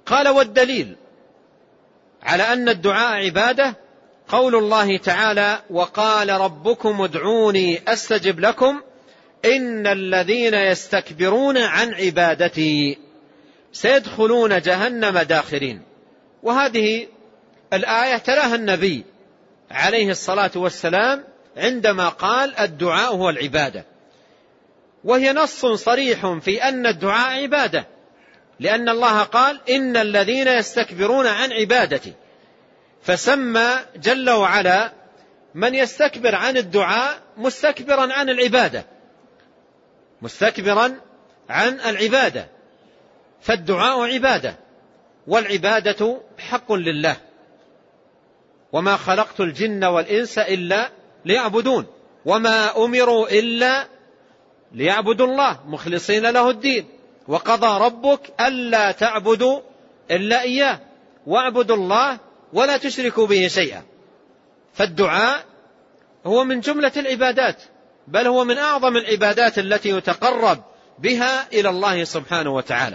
قال: والدليل على أن الدعاء عبادة قول الله تعالى: وقال ربكم ادعوني أستجب لكم إن الذين يستكبرون عن عبادتي سيدخلون جهنم داخرين. وهذه الآية تلاها النبي عليه الصلاة والسلام عندما قال: الدعاء هو العبادة، وهي نص صريح في أن الدعاء عبادة، لأن الله قال: إن الذين يستكبرون عن عبادتي، فسمى جل وعلا من يستكبر عن الدعاء مستكبرا عن العبادة، مستكبرا عن العبادة. فالدعاء عبادة، والعبادة حق لله. وما خلقت الجن والإنس إلا ليعبدون، وما أمروا إلا ليعبدوا الله مخلصين له الدين، وقضى ربك ألا تعبدوا إلا إياه واعبدوا الله ولا تشركوا به شيئا. فالدعاء هو من جملة العبادات، بل هو من أعظم العبادات التي يتقرب بها إلى الله سبحانه وتعالى.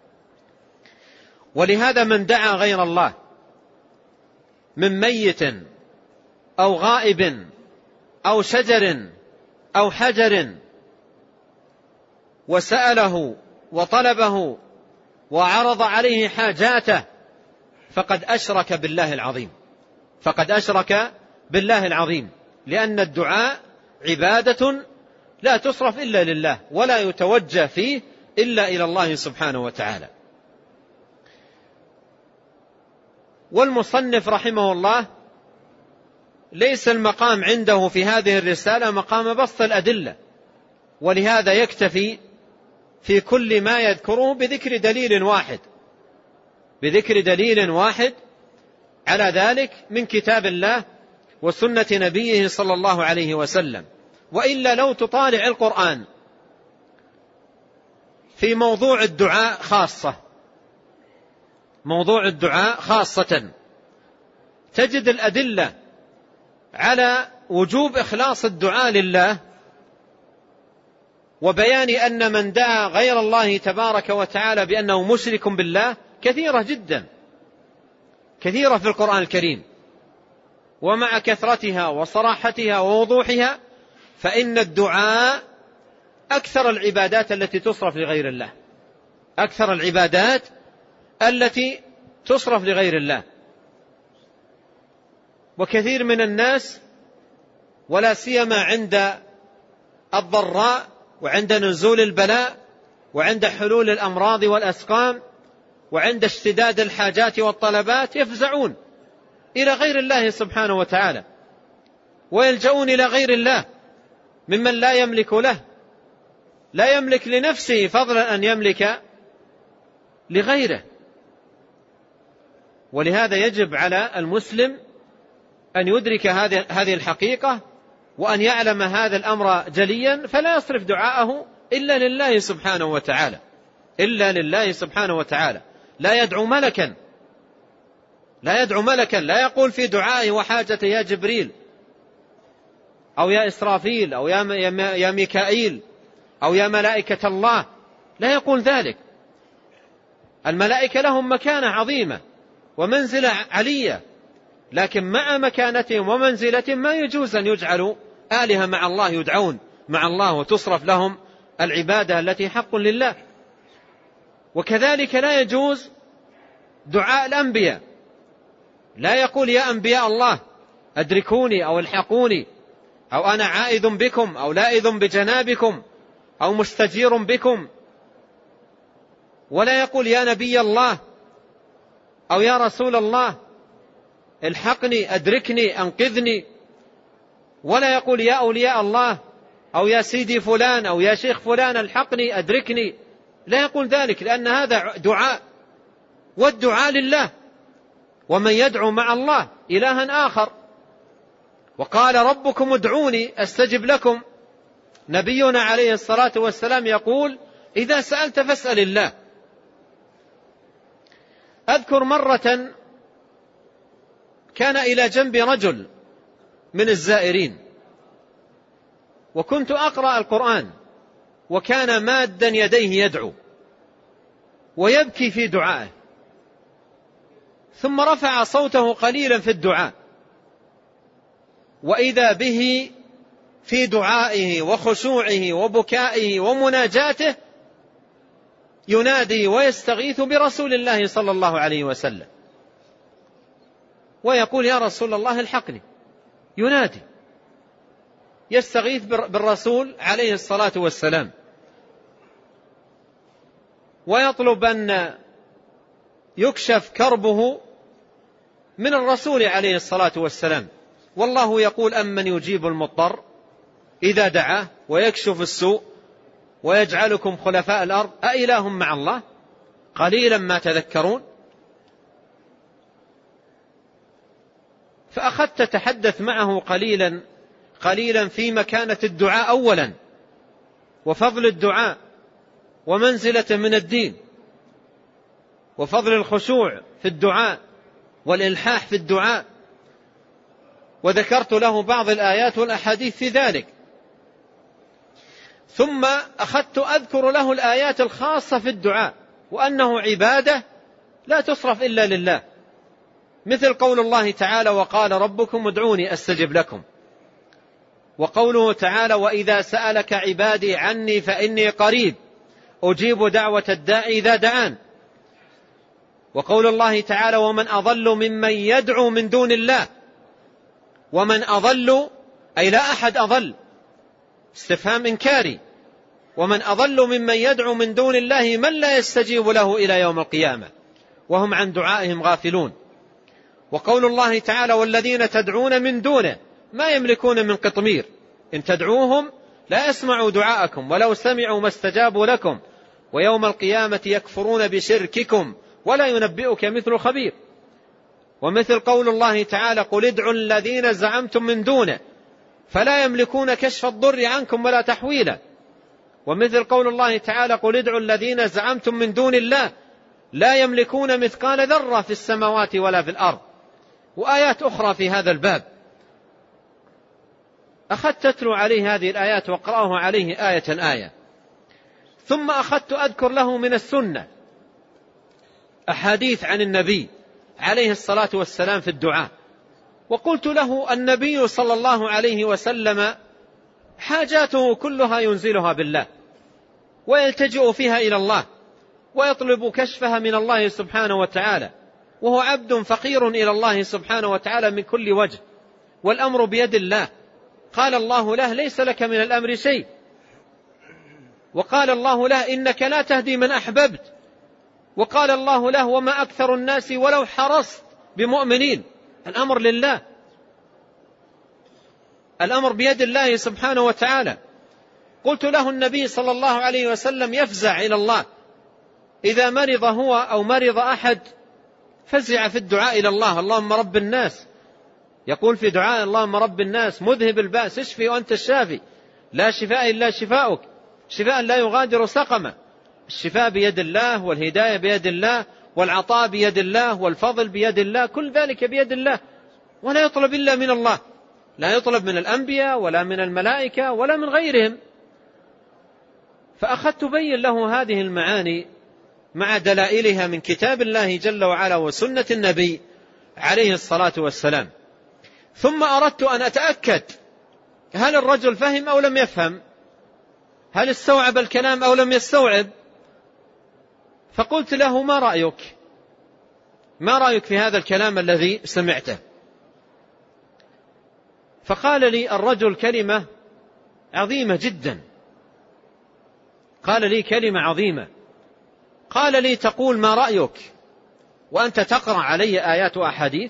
ولهذا من دعا غير الله من ميت أو غائب أو شجر أو حجر وسأله وطلبه وعرض عليه حاجاته فقد أشرك بالله العظيم، فقد أشرك بالله العظيم، لأن الدعاء عبادة لا تصرف إلا لله، ولا يتوجه فيه إلا إلى الله سبحانه وتعالى. والمصنف رحمه الله ليس المقام عنده في هذه الرسالة مقام بسط الأدلة، ولهذا يكتفي في كل ما يذكره بذكر دليل واحد، بذكر دليل واحد على ذلك من كتاب الله وسنة نبيه صلى الله عليه وسلم. وإلا لو تطالع القرآن في موضوع الدعاء خاصة، موضوع الدعاء خاصة، تجد الأدلة على وجوب إخلاص الدعاء لله، وبيان أن من دعا غير الله تبارك وتعالى بأنه مشرك بالله كثيرة جدا، كثيرة في القرآن الكريم. ومع كثرتها وصراحتها ووضوحها فإن الدعاء أكثر العبادات التي تصرف لغير الله، أكثر العبادات التي تصرف لغير الله. وكثير من الناس ولا سيما عند الضراء وعند نزول البلاء وعند حلول الأمراض والأسقام وعند اشتداد الحاجات والطلبات يفزعون إلى غير الله سبحانه وتعالى، ويلجؤون إلى غير الله ممن لا يملك له، لا يملك لنفسه فضلا أن يملك لغيره. ولهذا يجب على المسلم أن يدرك هذه الحقيقة، وأن يعلم هذا الأمر جليا، فلا يصرف دعاءه إلا لله سبحانه وتعالى، إلا لله سبحانه وتعالى. لا يدعو ملكا، لا يدعو ملكا، لا يقول في دعائه وحاجته يا جبريل أو يا إسرافيل أو يا ميكائيل أو يا ملائكة الله، لا يقول ذلك. الملائكة لهم مكانة عظيمة ومنزلة علية، لكن مع مكانتهم ومنزلتهم ما يجوز أن يجعلوا آلهة مع الله، يدعون مع الله وتصرف لهم العبادة التي حق لله. وكذلك لا يجوز دعاء الأنبياء، لا يقول يا أنبياء الله أدركوني أو الحقوني أو أنا عائذ بكم أو لائذ بجنابكم أو مستجير بكم، ولا يقول يا نبي الله أو يا رسول الله الحقني أدركني أنقذني، ولا يقول يا أولياء الله أو يا سيدي فلان أو يا شيخ فلان الحقني أدركني، لا يقول ذلك، لأن هذا دعاء، والدعاء لله، ومن يدعو مع الله إلها آخر. وقال ربكم ادعوني أستجب لكم. نبينا عليه الصلاة والسلام يقول إذا سألت فاسأل الله. أذكر مرة كان إلى جنب رجل من الزائرين، وكنت أقرأ القرآن، وكان مادا يديه يدعو ويبكي في دعائه، ثم رفع صوته قليلا في الدعاء، وإذا به في دعائه وخشوعه وبكائه ومناجاته ينادي ويستغيث برسول الله صلى الله عليه وسلم، ويقول يا رسول الله الحقني، ينادي يستغيث بالرسول عليه الصلاة والسلام، ويطلب أن يكشف كربه من الرسول عليه الصلاة والسلام. والله يقول أمن يجيب المضطر إذا دعاه ويكشف السوء ويجعلكم خلفاء الأرض أإله مع الله قليلا ما تذكرون. فأخذت تتحدث معه قليلا في مكانة الدعاء أولا، وفضل الدعاء ومنزلته من الدين، وفضل الخشوع في الدعاء والإلحاح في الدعاء، وذكرت له بعض الآيات والأحاديث في ذلك. ثم أخذت أذكر له الآيات الخاصة في الدعاء، وأنه عبادة لا تصرف إلا لله، مثل قول الله تعالى وقال ربكم ادعوني أستجب لكم، وقوله تعالى وإذا سألك عبادي عني فإني قريب أجيب دعوة الداعي إذا دعان، وقول الله تعالى ومن أضل ممن يدعو من دون الله، ومن أضل أي لا أحد أضل، استفهام إنكاري، ومن أضل ممن يدعو من دون الله من لا يستجيب له إلى يوم القيامة وهم عن دعائهم غافلون. وقول الله تعالى والذين تدعون من دونه ما يملكون من قطمير إن تدعوهم لا يسمعوا دعاءكم ولو سمعوا ما استجابوا لكم ويوم القيامة يكفرون بشرككم ولا ينبئك مثل خبير. ومثل قول الله تعالى قل ادعوا الذين زعمتم من دونه فلا يملكون كشف الضر عنكم ولا تحويلا. ومثل قول الله تعالى قل ادعوا الذين زعمتم من دون الله لا يملكون مثقال ذرة في السماوات ولا في الأرض، وآيات أخرى في هذا الباب. أخذت تتلو عليه هذه الآيات وقرأه عليه آية آية. ثم أخذت أذكر له من السنة أحاديث عن النبي عليه الصلاة والسلام في الدعاء، وقلت له النبي صلى الله عليه وسلم حاجاته كلها ينزلها بالله ويلتجئ فيها إلى الله ويطلب كشفها من الله سبحانه وتعالى، وهو عبد فقير إلى الله سبحانه وتعالى من كل وجه، والأمر بيد الله. قال الله له ليس لك من الأمر شيء، وقال الله له إنك لا تهدي من أحببت، وقال الله له وما أكثر الناس ولو حرصت بمؤمنين. الأمر لله، الأمر بيد الله سبحانه وتعالى. قلت له النبي صلى الله عليه وسلم يفزع إلى الله إذا مرض هو أو مرض أحد، فزع في الدعاء إلى الله اللهم رب الناس، يقول في دعاء اللهم رب الناس مذهب البأس اشفي وأنت الشافي لا شفاء إلا شفاؤك شفاء لا يغادر سقما. الشفاء بيد الله، والهداية بيد الله، والعطاء بيد الله، والفضل بيد الله، كل ذلك بيد الله، ولا يطلب إلا من الله، لا يطلب من الأنبياء ولا من الملائكة ولا من غيرهم. فأخذت بين له هذه المعاني مع دلائلها من كتاب الله جل وعلا وسنة النبي عليه الصلاة والسلام. ثم أردت أن أتأكد هل الرجل فهم أو لم يفهم، هل استوعب الكلام أو لم يستوعب. فقلت له ما رأيك في هذا الكلام الذي سمعته؟ فقال لي الرجل كلمة عظيمة جدا، قال لي كلمة عظيمة، قال لي تقول ما رأيك وأنت تقرأ علي آيات وأحاديث؟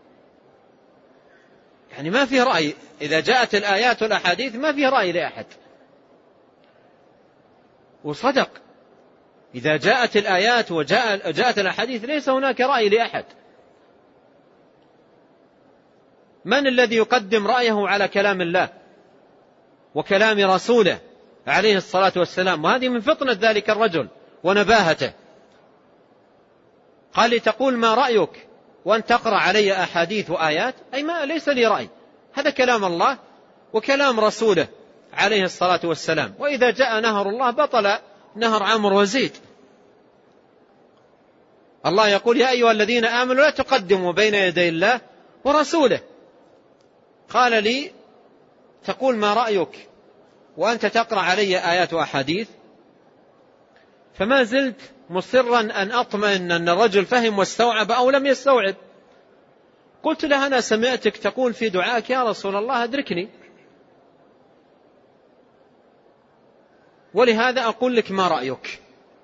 يعني ما في رأي، إذا جاءت الآيات والأحاديث ما في رأي لأحد. وصدق، إذا جاءت الآيات وجاءت الأحاديث ليس هناك رأي لأحد. من الذي يقدم رأيه على كلام الله وكلام رسوله عليه الصلاة والسلام؟ وهذه من فطنة ذلك الرجل ونباهته. قال لي تقول ما رأيك وأن تقرأ علي أحاديث وآيات؟ أي ما ليس لي رأي، هذا كلام الله وكلام رسوله عليه الصلاة والسلام، وإذا جاء نهر الله بطل نهر عمرو وزيد. الله يقول يا أيها الذين آمنوا لا تقدموا بين يدي الله ورسوله. قال لي تقول ما رأيك وأنت تقرأ علي آيات وأحاديث؟ فما زلت مصرا أن أطمئن أن الرجل فهم واستوعب أو لم يستوعب. قلت له أنا سمعتك تقول في دعائك يا رسول الله أدركني، ولهذا أقول لك ما رأيك.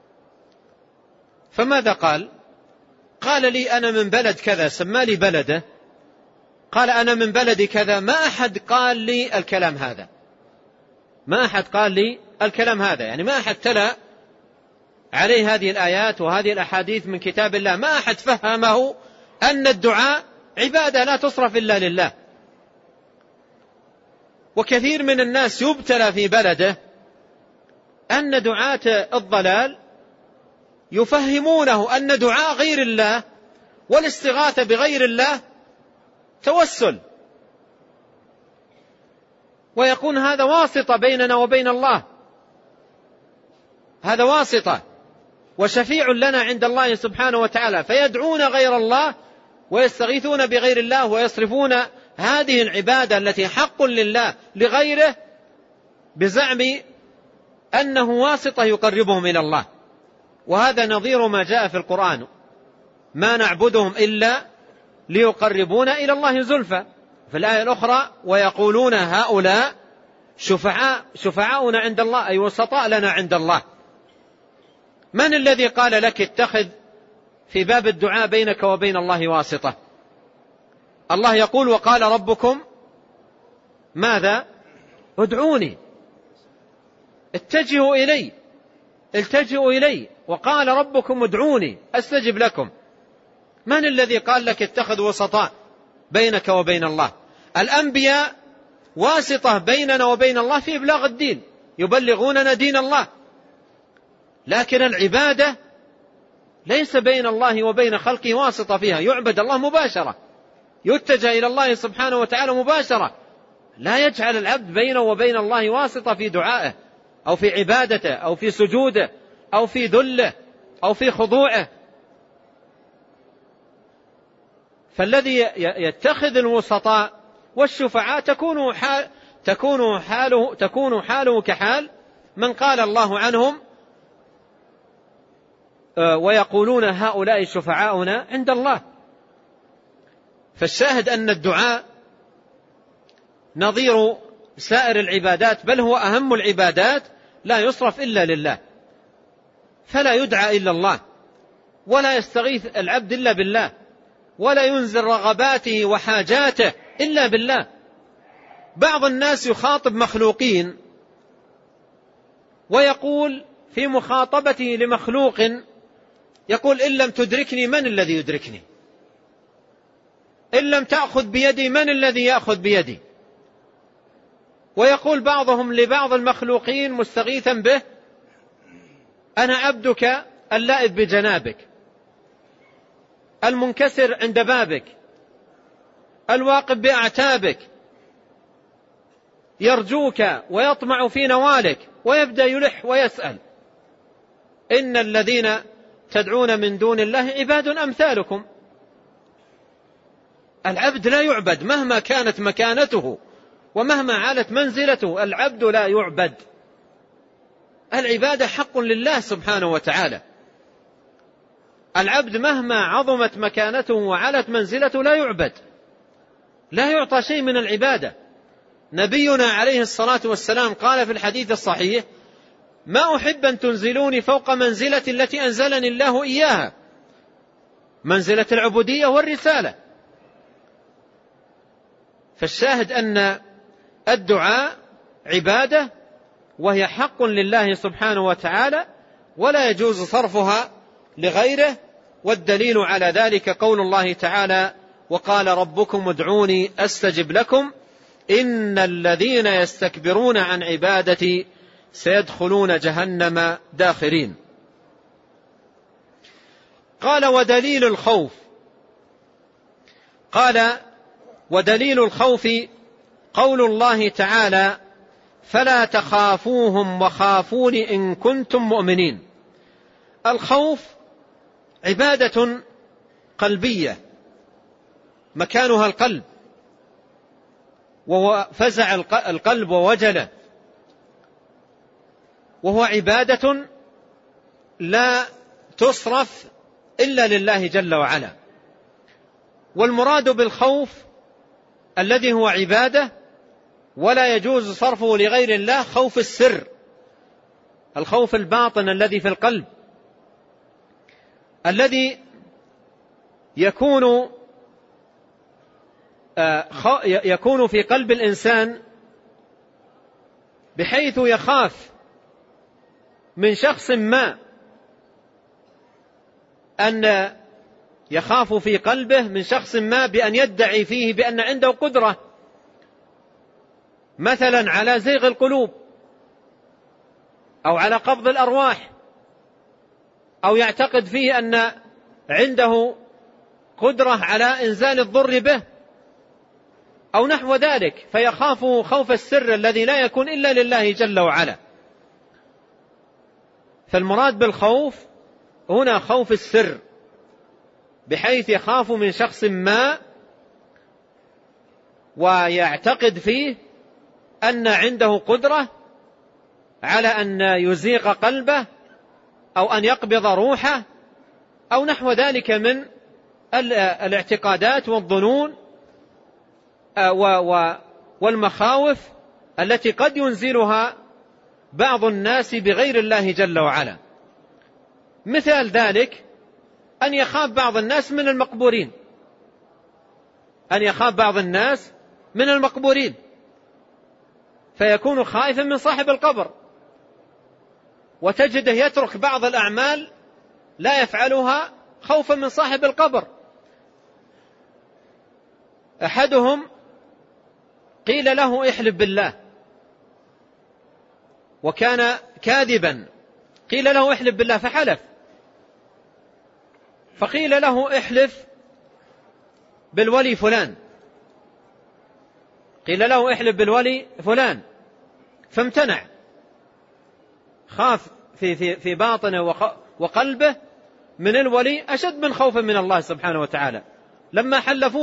فماذا قال؟ قال لي أنا من بلد كذا، سمالي بلده، قال أنا من بلد كذا، ما أحد قال لي الكلام هذا، ما أحد قال لي الكلام هذا، يعني ما أحد تلا عليه هذه الآيات وهذه الأحاديث من كتاب الله، ما أحد فهمه أن الدعاء عبادة لا تصرف إلا لله. وكثير من الناس يبتلى في بلده أن دعاة الضلال يفهمونه أن دعاء غير الله والاستغاثة بغير الله توسل، ويكون هذا واسطة بيننا وبين الله، هذا واسطة وشفيع لنا عند الله سبحانه وتعالى، فيدعون غير الله ويستغيثون بغير الله ويصرفون هذه العبادة التي حق لله لغيره بزعم أنه واسطة يقربهم إلى الله. وهذا نظير ما جاء في القرآن: ما نعبدهم إلا ليقربونا إلى الله زلفى. في الآية الأخرى: ويقولون هؤلاء شفعاؤنا عند الله، أي وسطاء لنا عند الله. من الذي قال لك اتخذ في باب الدعاء بينك وبين الله واسطة؟ الله يقول: وقال ربكم ماذا؟ ادعوني، اتجهوا إلي، التجئوا إلي، وقال ربكم ادعوني أستجب لكم. من الذي قال لك اتخذ وسطاء بينك وبين الله؟ الأنبياء واسطة بيننا وبين الله في إبلاغ الدين، يبلغوننا دين الله، لكن العبادة ليس بين الله وبين خلقه واسطة فيها، يعبد الله مباشرة، يتجه إلى الله سبحانه وتعالى مباشرة، لا يجعل العبد بينه وبين الله واسطة في دعائه أو في عبادته أو في سجوده أو في ذله أو في خضوعه. فالذي يتخذ الوسطاء والشفعاء تكون حاله كحال من قال الله عنهم: ويقولون هؤلاء شفعاؤنا عند الله. فالشاهد أن الدعاء نظير سائر العبادات، بل هو أهم العبادات، لا يصرف إلا لله، فلا يدعى إلا الله، ولا يستغيث العبد إلا بالله، ولا ينزل رغباته وحاجاته إلا بالله. بعض الناس يخاطب مخلوقين ويقول في مخاطبته لمخلوق، يقول: إن لم تدركني من الذي يدركني؟ إن لم تأخذ بيدي من الذي يأخذ بيدي؟ ويقول بعضهم لبعض المخلوقين مستغيثا به: أنا عبدك اللائذ بجنابك، المنكسر عند بابك، الواقف بأعتابك، يرجوك ويطمع في نوالك، ويبدأ يلح ويسأل: إن الذين تدعون من دون الله عباد أمثالكم. العبد لا يعبد مهما كانت مكانته ومهما علت منزلته، العبد لا يعبد، العبادة حق لله سبحانه وتعالى. العبد مهما عظمت مكانته وعلت منزلته لا يعبد، لا يعطى شيء من العبادة. نبينا عليه الصلاة والسلام قال في الحديث الصحيح: ما أحب أن تنزلوني فوق منزلة التي أنزلني الله إياها، منزلة العبودية والرسالة. فالشاهد أن الدعاء عبادة، وهي حق لله سبحانه وتعالى، ولا يجوز صرفها لغيره. والدليل على ذلك قول الله تعالى: وقال ربكم ادعوني أستجب لكم إن الذين يستكبرون عن عبادتي سيدخلون جهنم داخرين. قال: ودليل الخوف، قال: ودليل الخوف قول الله تعالى: فلا تخافوهم وخافون إن كنتم مؤمنين. الخوف عبادة قلبية مكانها القلب، وهو فزع القلب ووجله، وهو عبادة لا تصرف إلا لله جل وعلا. والمراد بالخوف الذي هو عبادة ولا يجوز صرفه لغير الله خوف السر، الخوف الباطن الذي في القلب، الذي يكون في قلب الإنسان بحيث يخاف من شخص ما، أن يخاف في قلبه من شخص ما بأن يدعي فيه بأن عنده قدرة مثلا على زيغ القلوب أو على قبض الأرواح، أو يعتقد فيه أن عنده قدرة على إنزال الضر به أو نحو ذلك، فيخاف خوف السر الذي لا يكون إلا لله جل وعلا. فالمراد بالخوف هنا خوف السر، بحيث يخاف من شخص ما ويعتقد فيه أن عنده قدرة على أن يزيغ قلبه أو أن يقبض روحه أو نحو ذلك من الاعتقادات والظنون والمخاوف التي قد ينزلها بعض الناس بغير الله جل وعلا. مثال ذلك أن يخاف بعض الناس من المقبورين، أن يخاف بعض الناس من المقبورين، فيكون خائفا من صاحب القبر، وتجده يترك بعض الأعمال لا يفعلها خوفا من صاحب القبر. أحدهم قيل له احلف بالله وكان كاذبا، قيل له احلف بالله فحلف، فقيل له احلف بالولي فلان، قيل له احلف بالولي فلان فامتنع، خاف في باطنه وقلبه من الولي أشد من خوفه من الله سبحانه وتعالى. لما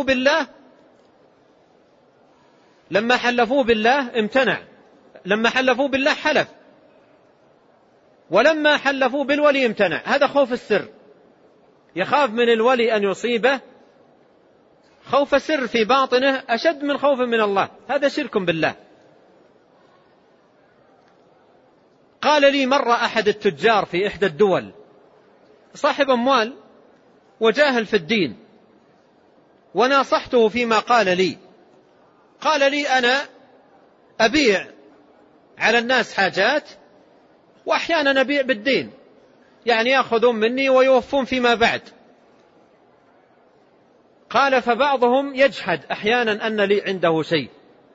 حلفوا بالله امتنع، لما حلفوا بالله حلف، ولما حلفوا بالولي امتنع. هذا خوف السر، يخاف من الولي أن يصيبه خوف سر في باطنه أشد من خوف من الله، هذا شرك بالله. قال لي مرة أحد التجار في إحدى الدول، صاحب أموال وجاهل في الدين، وناصحته فيما قال لي أنا أبيع على الناس حاجات وأحيانا أبيع بالدين، يعني يأخذون مني ويوفون فيما بعد. قال فبعضهم يجحد أحيانا أن لي عنده شيء،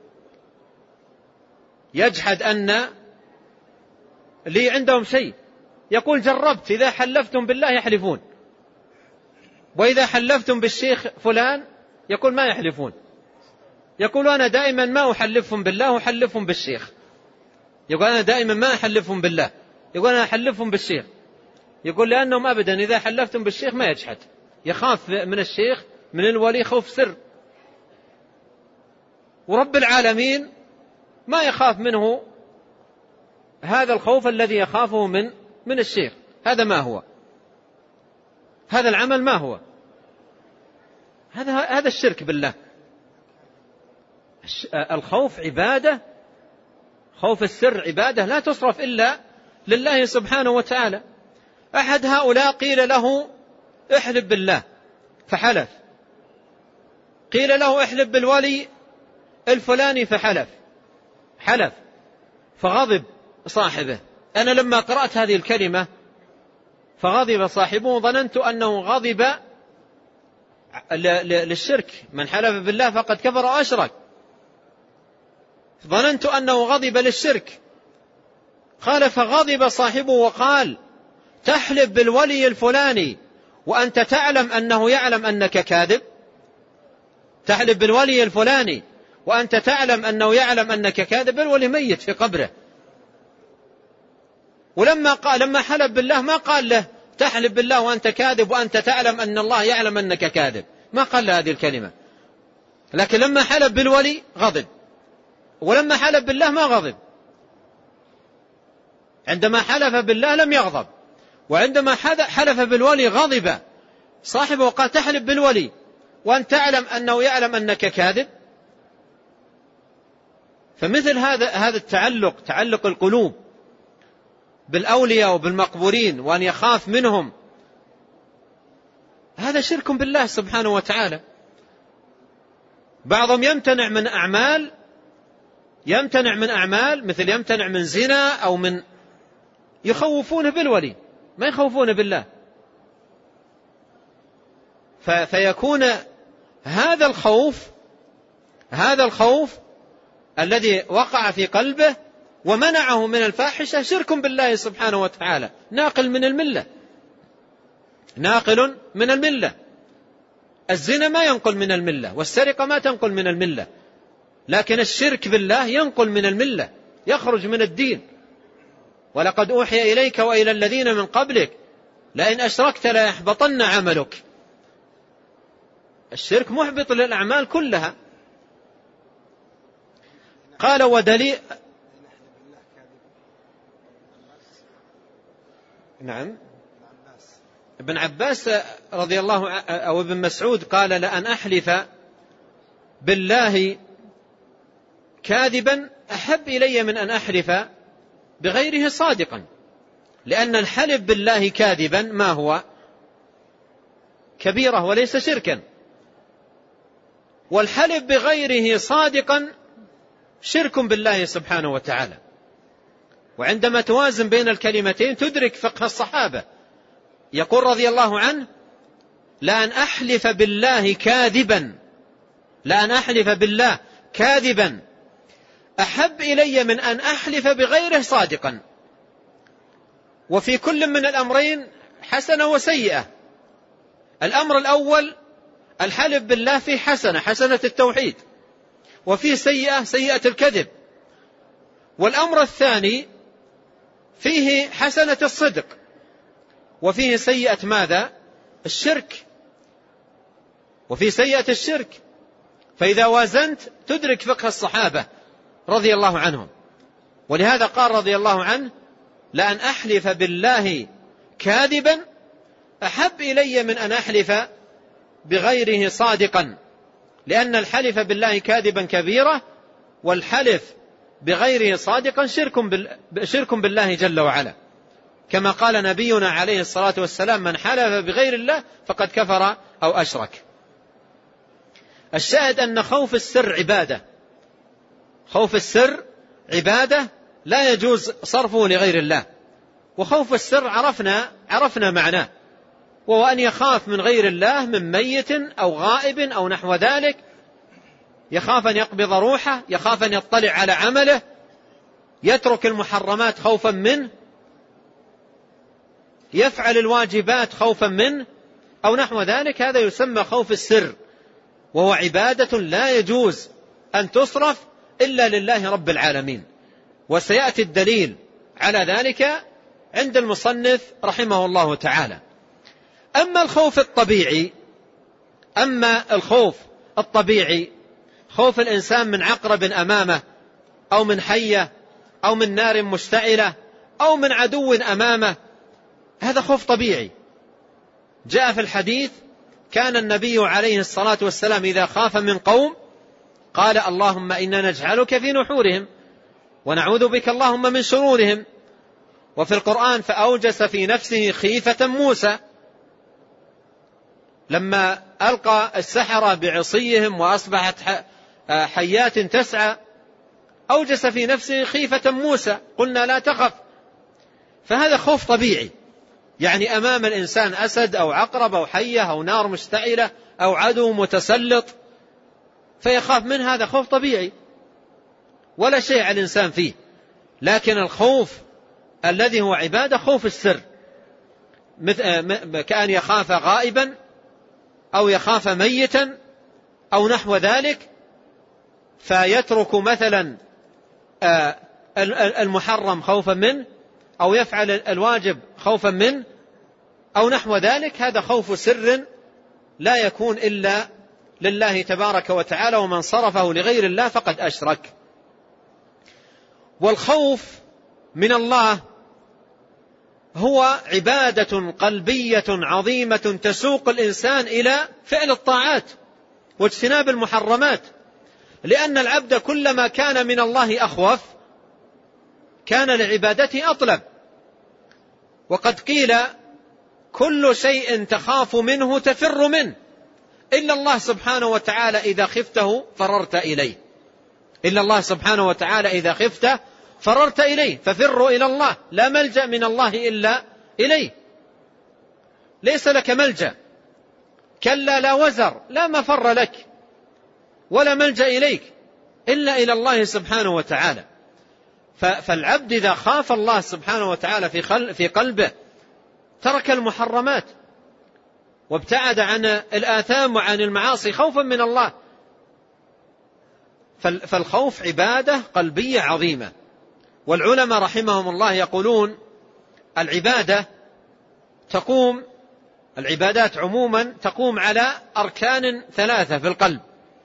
يجحد أن لي عندهم شيء، يقول جربت إذا حلفتم بالله يحلفون، وإذا حلفتم بالشيخ فلان يقول ما يحلفون، يقول أنا دائما ما أحلفهم بالله أحلفهم بالشيخ، يقول أنا دائما ما أحلفهم بالله، يقول أنا أحلفهم بالشيخ، يقول لأنهم أبدا إذا حلفتم بالشيخ ما يجحد، يخاف من الشيخ من الولي خوف سر، ورب العالمين ما يخاف منه هذا الخوف الذي يخافه من الشيخ. هذا ما هو؟ هذا العمل ما هو؟ هذا الشرك بالله. الخوف عبادة، خوف السر عبادة لا تصرف إلا لله سبحانه وتعالى. أحد هؤلاء قيل له احلف بالله فحلف، قيل له احلف بالولي الفلاني فحلف، فغضب صاحبه. أنا لما قرأت هذه الكلمة فغضب صاحبه ظننت أنه غضب للشرك، من حلف بالله فقد كفر وأشرك، ظننت أنه غضب للشرك. قال فغضب صاحبه وقال تحلف بالولي الفلاني وأنت تعلم أنه يعلم أنك كاذب، تحلف بالولي الفلاني وأنت تعلم أنه يعلم أنك كاذب، الولي ميت في قبره. ولما لما حلف بالله ما قال له تحلف بالله وأنت كاذب وأنت تعلم أن الله يعلم أنك كاذب، ما قال هذه الكلمة. لكن لما حلف بالولي غضب، ولما حلف بالله ما غضب. عندما حلف بالله لم يغضب، وعندما حلف بالولي غضب صاحبه وقال تحلف بالولي وأن تعلم أنه يعلم أنك كاذب. فمثل هذا التعلق، تعلق القلوب بالأولياء وبالمقبورين وأن يخاف منهم، هذا شرك بالله سبحانه وتعالى. بعضهم يمتنع من أعمال مثل يمتنع من زنا أو من يخوفونه بالولي، ما يخوفونه بالله. فيكون هذا الخوف الذي وقع في قلبه ومنعه من الفاحشة شرك بالله سبحانه وتعالى، ناقل من الملة. الزنا ما ينقل من الملة، والسرقة ما تنقل من الملة، لكن الشرك بالله ينقل من الملة، يخرج من الدين. ولقد أوحي إليك وإلى الذين من قبلك لئن أشركت ليحبطن عملك. الشرك محبط للأعمال كلها. قال ودليل، نعم، ابن عباس رضي الله أو ابن مسعود قال لأن أحلف بالله كاذبا أحب إلي من أن أحلف بغيره صادقا، لأن الحلف بالله كاذبا ما هو؟ كبيرة وليس شركا، والحلف بغيره صادقا شرك بالله سبحانه وتعالى. وعندما توازن بين الكلمتين تدرك فقه الصحابة. يقول رضي الله عنه لأن أحلف بالله كاذبا أحب إلي من أن أحلف بغيره صادقا. وفي كل من الأمرين حسنة وسيئة. الأمر الأول الحلف بالله فيه حسنة التوحيد، وفيه سيئة الكذب. والأمر الثاني فيه حسنة الصدق، وفيه سيئة ماذا؟ الشرك، وفيه سيئة الشرك. فإذا وازنت تدرك فقه الصحابة رضي الله عنهم. ولهذا قال رضي الله عنه لأن أحلف بالله كاذبا أحب إلي من أن أحلف بغيره صادقا، لأن الحلف بالله كاذبا كبيرة، والحلف بغيره صادقا شرك بالله جل وعلا، كما قال نبينا عليه الصلاة والسلام من حلف بغير الله فقد كفر أو أشرك. الشاهد أن خوف السر عبادة لا يجوز صرفه لغير الله. وخوف السر عرفنا معناه، وهو أن يخاف من غير الله، من ميت أو غائب أو نحو ذلك، يخاف أن يقبض روحه، يخاف أن يطلع على عمله، يترك المحرمات خوفا منه، يفعل الواجبات خوفا منه أو نحو ذلك. هذا يسمى خوف السر، وهو عبادة لا يجوز أن تصرف إلا لله رب العالمين. وسيأتي الدليل على ذلك عند المصنف رحمه الله تعالى. أما الخوف الطبيعي، خوف الإنسان من عقرب أمامه، أو من حية، أو من نار مشتعلة، أو من عدو أمامه، هذا خوف طبيعي. جاء في الحديث كان النبي عليه الصلاة والسلام إذا خاف من قوم قال اللهم إنا نجعلك في نحورهم ونعوذ بك اللهم من شرورهم. وفي القرآن فأوجس في نفسه خيفة موسى لما ألقى السحرة بعصيهم وأصبحت حيات تسعى، أوجس في نفسه خيفة موسى، قلنا لا تخف. فهذا خوف طبيعي، يعني أمام الإنسان أسد أو عقرب أو حية أو نار مشتعلة أو عدو متسلط فيخاف منه، هذا خوف طبيعي ولا شيء على الإنسان فيه. لكن الخوف الذي هو عبادة خوف السر، كأن يخاف غائبا أو يخاف ميتا أو نحو ذلك، فيترك مثلا المحرم خوفا منه، أو يفعل الواجب خوفا منه، أو نحو ذلك، هذا خوف سر لا يكون إلا لله تبارك وتعالى، ومن صرفه لغير الله فقد أشرك. والخوف من الله هو عبادة قلبية عظيمة تسوق الإنسان إلى فعل الطاعات واجتناب المحرمات، لأن العبد كلما كان من الله أخوف كان لعبادته أطلب. وقد قيل كل شيء تخاف منه تفر منه إلا الله سبحانه وتعالى إذا خفته فررت إليه، إلا الله سبحانه وتعالى إذا خفته فررت إليه، ففروا إلى الله، لا ملجأ من الله إلا إليه، ليس لك ملجأ، كلا لا وزر، لا مفر لك ولا ملجأ إليك إلا إلى الله سبحانه وتعالى. فالعبد إذا خاف الله سبحانه وتعالى في قلبه ترك المحرمات وابتعد عن الآثام وعن المعاصي خوفا من الله. فالخوف عبادة قلبية عظيمة. والعلماء رحمهم الله يقولون العبادات عموما تقوم على أركان ثلاثة في القلب،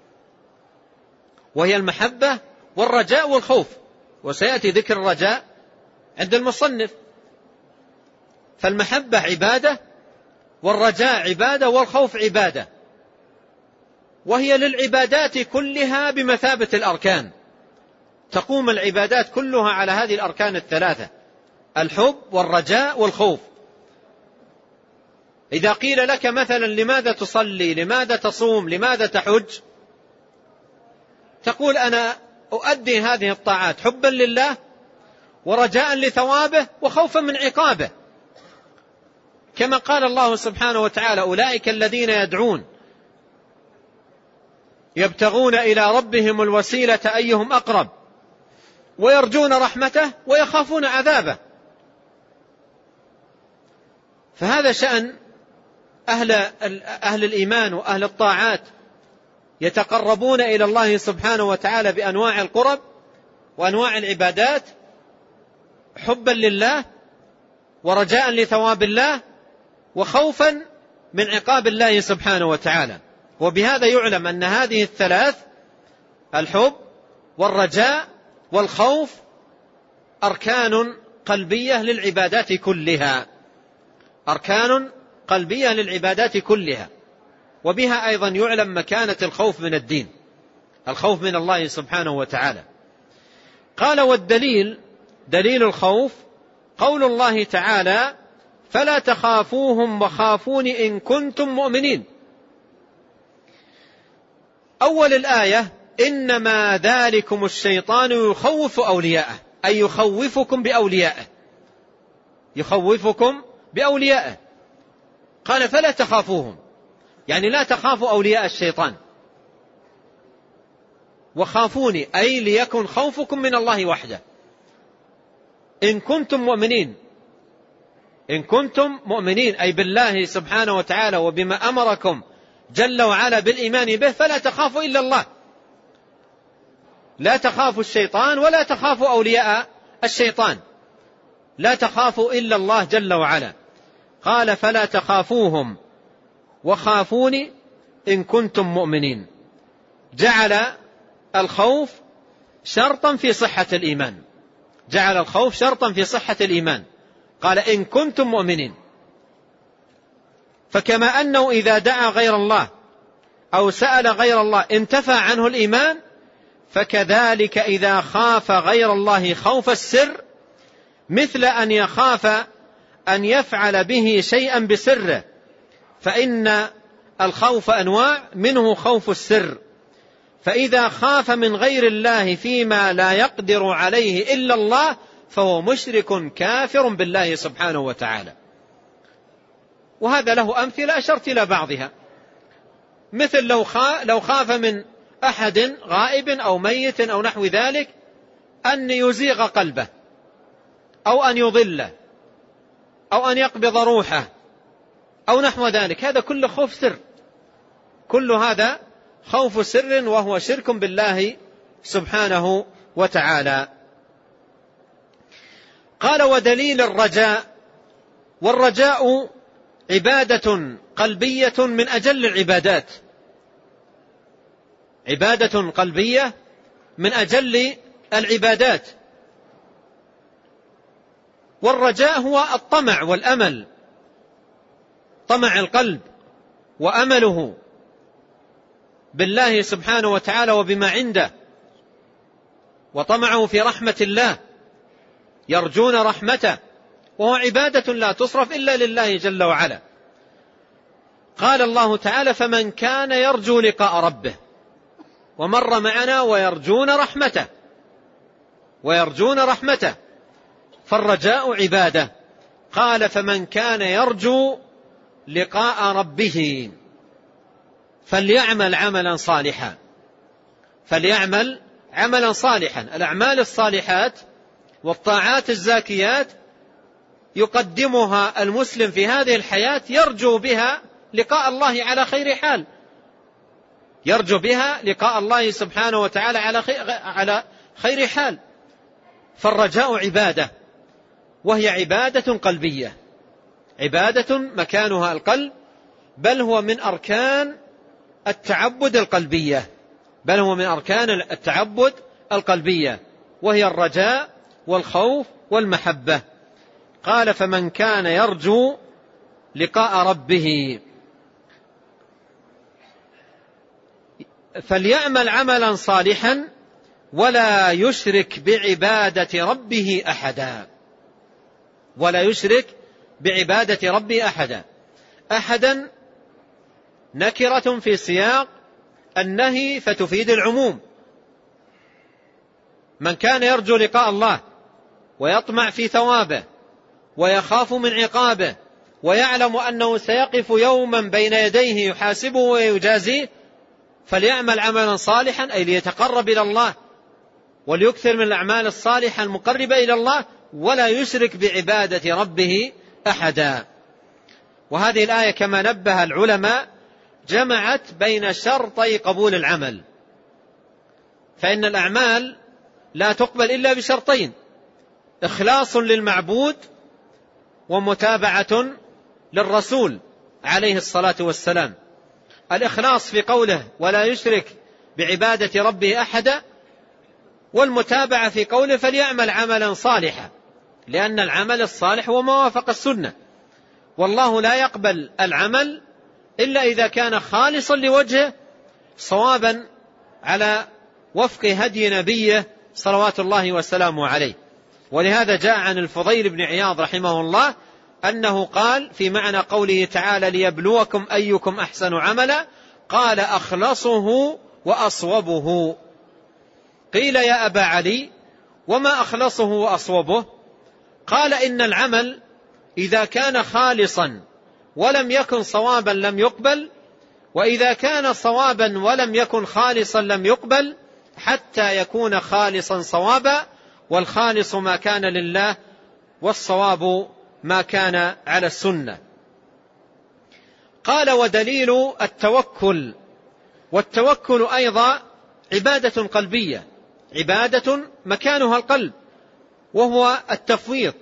وهي المحبة والرجاء والخوف، وسيأتي ذكر الرجاء عند المصنف. فالمحبة عبادة، والرجاء عبادة، والخوف عبادة، وهي للعبادات كلها بمثابة الأركان. تقوم العبادات كلها على هذه الأركان الثلاثة: الحب والرجاء والخوف. إذا قيل لك مثلا لماذا تصلي، لماذا تصوم، لماذا تحج، تقول أنا أؤدي هذه الطاعات حبا لله ورجاء لثوابه وخوفا من عقابه، كما قال الله سبحانه وتعالى: أولئك الذين يدعون يبتغون إلى ربهم الوسيلة أيهم أقرب ويرجون رحمته ويخافون عذابه. فهذا شأن أهل الإيمان وأهل الطاعات، يتقربون إلى الله سبحانه وتعالى بأنواع القرب وأنواع العبادات حبا لله ورجاء لثواب الله وخوفا من عقاب الله سبحانه وتعالى. وبهذا يعلم أن هذه الثلاث، الحب والرجاء والخوف، أركان قلبية للعبادات كلها، أركان قلبية للعبادات كلها. وبها أيضا يعلم مكانة الخوف من الدين، الخوف من الله سبحانه وتعالى. قال: والدليل، دليل الخوف قول الله تعالى: فلا تخافوهم وخافون إن كنتم مؤمنين. أول الآية: إنما ذلكم الشيطان يخوف أولياءه، أي يخوفكم بأوليائه، يخوفكم بأوليائه. قال: فلا تخافوهم، يعني لا تخافوا أولياء الشيطان، وخافوني، أي ليكن خوفكم من الله وحده. إن كنتم مؤمنين، إن كنتم مؤمنين أي بالله سبحانه وتعالى وبما أمركم جل وعلا بالإيمان به، فلا تخافوا إلا الله، لا تخافوا الشيطان ولا تخافوا أولياء الشيطان، لا تخافوا إلا الله جل وعلا. قال: فلا تخافوهم وخافوني إن كنتم مؤمنين. جعل الخوف شرطا في صحة الإيمان، جعل الخوف شرطا في صحة الإيمان. قال: إن كنتم مؤمنين. فكما أنه إذا دعا غير الله أو سأل غير الله انتفى عنه الإيمان، فكذلك إذا خاف غير الله خوف السر، مثل أن يخاف أن يفعل به شيئا بسره، فإن الخوف أنواع، منه خوف السر. فإذا خاف من غير الله فيما لا يقدر عليه إلا الله فهو مشرك كافر بالله سبحانه وتعالى. وهذا له أمثلة أشرت إلى بعضها، مثل لو خاف من أحد غائب أو ميت أو نحو ذلك أن يزيغ قلبه أو أن يضله أو أن يقبض روحه أو نحو ذلك، هذا كله خوف سر، كل هذا خوف سر وهو شرك بالله سبحانه وتعالى. قال: ودليل الرجاء، والرجاء عبادة قلبية من أجل العبادات، عبادة قلبية من أجل العبادات. والرجاء هو الطمع والأمل، طمع القلب وأمله بالله سبحانه وتعالى وبما عنده، وطمعه في رحمة الله، يرجون رحمته، وهو عبادة لا تصرف إلا لله جل وعلا. قال الله تعالى: فمن كان يرجو لقاء ربه، ومر معنا ويرجون رحمته، ويرجون رحمته، فالرجاء عبادة. قال: فمن كان يرجو لقاء ربه فليعمل عملا صالحا، فليعمل عملا صالحا. الأعمال الصالحات والطاعات الزاكيات يقدمها المسلم في هذه الحياة يرجو بها لقاء الله على خير حال، يرجو بها لقاء الله سبحانه وتعالى على خير حال. فالرجاء عبادة، وهي عبادة قلبية، عبادة مكانها القلب، بل هو من أركان التعبد القلبية، بل هو من أركان التعبد القلبية، وهي الرجاء والخوف والمحبة. قال: فمن كان يرجو لقاء ربه فليعمل عملا صالحا ولا يشرك بعبادة ربه أحدا، ولا يشرك بعبادة ربه أحدا. أحدا نكرة في سياق النهي فتفيد العموم. من كان يرجو لقاء الله ويطمع في ثوابه ويخاف من عقابه ويعلم أنه سيقف يوما بين يديه يحاسبه ويجازيه فليعمل عملا صالحا، أي ليتقرب إلى الله وليكثر من الأعمال الصالحة المقربة إلى الله، ولا يشرك بعبادة ربه أحدا. وهذه الآية كما نبه العلماء جمعت بين شرطي قبول العمل، فإن الأعمال لا تقبل إلا بشرطين: إخلاص للمعبود ومتابعة للرسول عليه الصلاة والسلام. الإخلاص في قوله ولا يشرك بعبادة ربه أحدا، والمتابعة في قوله فليعمل عملا صالحا، لأن العمل الصالح هو ما وافق السنة، والله لا يقبل العمل إلا إذا كان خالصا لوجهه صوابا على وفق هدي نبيه صلوات الله وسلامه عليه. ولهذا جاء عن الفضيل بن عياض رحمه الله أنه قال في معنى قوله تعالى: ليبلوكم أيكم أحسن عملا، قال: أخلصه وأصوبه. قيل: يا أبا علي وما أخلصه وأصوبه؟ قال: إن العمل إذا كان خالصا ولم يكن صوابا لم يقبل، وإذا كان صوابا ولم يكن خالصا لم يقبل، حتى يكون خالصا صوابا، والخالص ما كان لله والصواب ما كان على السنة. قال: ودليل التوكل، والتوكل أيضا عبادة قلبية، عبادة مكانها القلب، وهو التفويض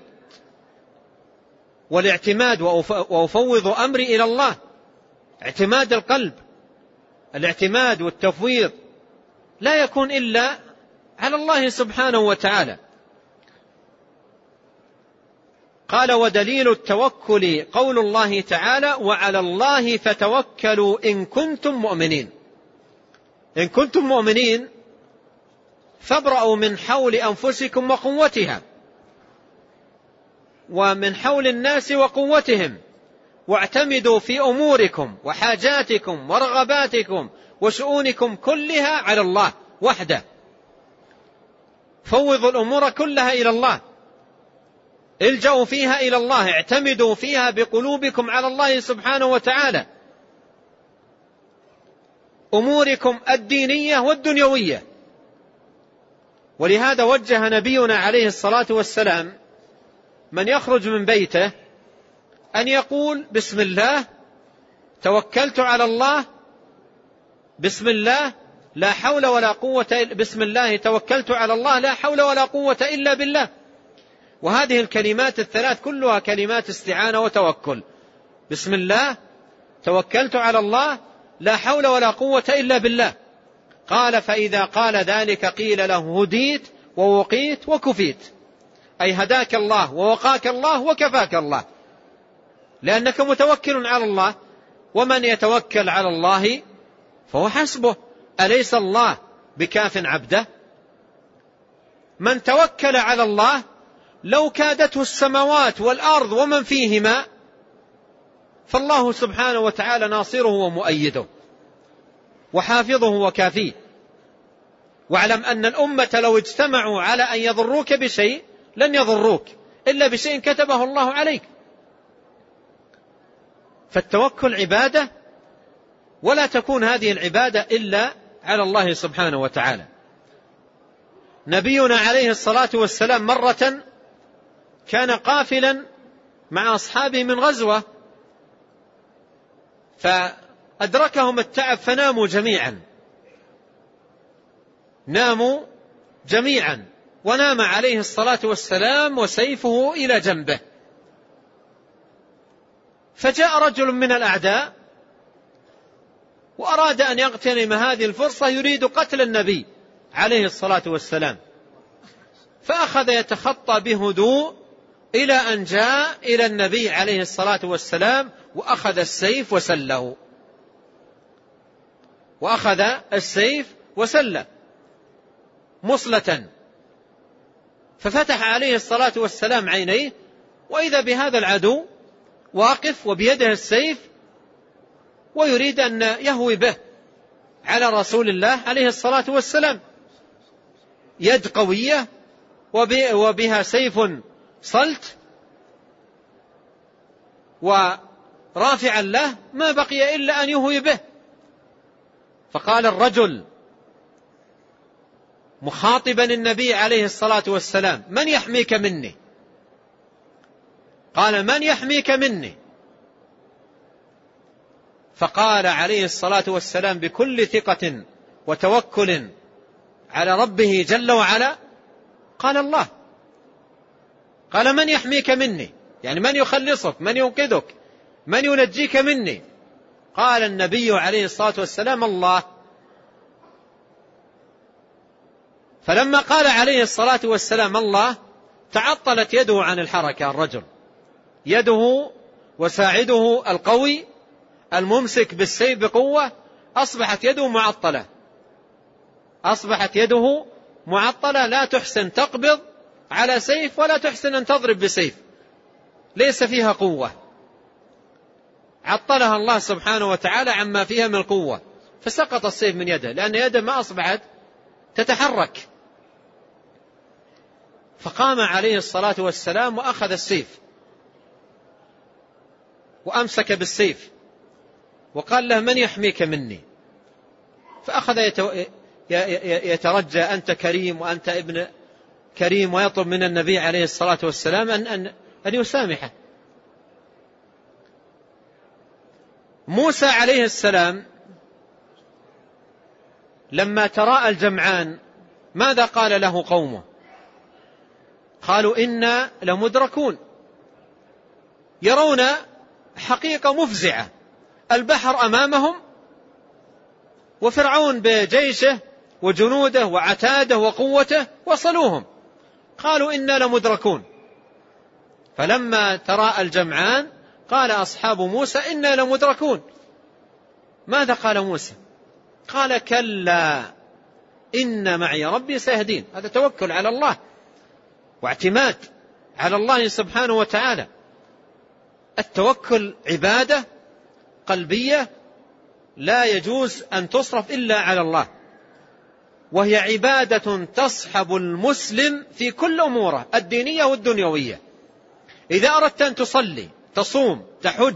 والاعتماد، وأفوض أمري إلى الله، اعتماد القلب. الاعتماد والتفويض لا يكون إلا على الله سبحانه وتعالى. قال: ودليل التوكل قول الله تعالى: وعلى الله فتوكلوا إن كنتم مؤمنين. إن كنتم مؤمنين فابرأوا من حول أنفسكم وقوتها، ومن حول الناس وقوتهم، واعتمدوا في أموركم وحاجاتكم ورغباتكم وشؤونكم كلها على الله وحده. فوضوا الأمور كلها إلى الله، الجأوا فيها إلى الله، اعتمدوا فيها بقلوبكم على الله سبحانه وتعالى، أموركم الدينية والدنيوية. ولهذا وجه نبينا عليه الصلاة والسلام من يخرج من بيته أن يقول: بسم الله توكلت على الله، بسم الله لا حول ولا قوة، بسم الله توكلت على الله لا حول ولا قوة إلا بالله. وهذه الكلمات الثلاث كلها كلمات استعانة وتوكل، بسم الله توكلت على الله لا حول ولا قوة إلا بالله. قال فإذا قال ذلك قيل له هديت ووقيت وكفيت، أي هداك الله ووقاك الله وكفاك الله، لأنك متوكل على الله، ومن يتوكل على الله فهو حسبه، أليس الله بكاف عبده؟ من توكل على الله لو كادته السماوات والأرض ومن فيهما فالله سبحانه وتعالى ناصره ومؤيده وحافظه وكافيه. واعلم أن الأمة لو اجتمعوا على أن يضروك بشيء لن يضروك إلا بشيء كتبه الله عليك. فالتوكل عبادة، ولا تكون هذه العبادة إلا على الله سبحانه وتعالى. نبينا عليه الصلاة والسلام مرة كان قافلا مع أصحابه من غزوة، فأدركهم التعب فناموا جميعا، ناموا جميعا، ونام عليه الصلاة والسلام وسيفه إلى جنبه. فجاء رجل من الأعداء وأراد أن يغتنم هذه الفرصة، يريد قتل النبي عليه الصلاة والسلام، فأخذ يتخطى بهدوء إلى أن جاء إلى النبي عليه الصلاة والسلام وأخذ السيف وسله، وأخذ السيف وسله مصلة، ففتح عليه الصلاة والسلام عينيه، وإذا بهذا العدو واقف وبيده السيف ويريد أن يهوي به على رسول الله عليه الصلاة والسلام، يد قوية وبها سيف صلت ورافعا له، ما بقي إلا أن يهوي به. فقال الرجل مخاطبا النبي عليه الصلاة والسلام: من يحميك مني؟ قال: من يحميك مني؟ فقال عليه الصلاة والسلام بكل ثقة وتوكل على ربه جل وعلا: قال الله. قال: من يحميك مني؟ يعني من يخلصك، من ينقذك، من ينجيك مني؟ قال النبي عليه الصلاة والسلام: الله. فلما قال عليه الصلاة والسلام الله تعطلت يده عن الحركة، الرجل يده وساعده القوي الممسك بالسيف بقوة أصبحت يده معطلة، أصبحت يده معطلة، لا تحسن تقبض على سيف ولا تحسن أن تضرب بسيف، ليس فيها قوة، عطلها الله سبحانه وتعالى عما فيها من القوة، فسقط السيف من يده لأن يده ما أصبحت تتحرك. فقام عليه الصلاة والسلام وأخذ السيف وأمسك بالسيف وقال له: من يحميك مني؟ فأخذ يترجى: أنت كريم وأنت ابن كريم، ويطلب من النبي عليه الصلاة والسلام أن يسامحه. موسى عليه السلام لما تراءى الجمعان ماذا قال له قومه؟ قالوا: إنا لمدركون. يرون حقيقة مفزعة، البحر أمامهم وفرعون بجيشه وجنوده وعتاده وقوته وصلوهم، قالوا: إنا لمدركون. فلما تراءى الجمعان قال أصحاب موسى: إنا لمدركون. ماذا قال موسى؟ قال: كلا إن معي ربي سيهدين. هذا توكل على الله واعتماد على الله سبحانه وتعالى. التوكل عبادة قلبية لا يجوز أن تصرف إلا على الله، وهي عبادة تصحب المسلم في كل أموره الدينية والدنيوية. إذا أردت أن تصلي، تصوم، تحج،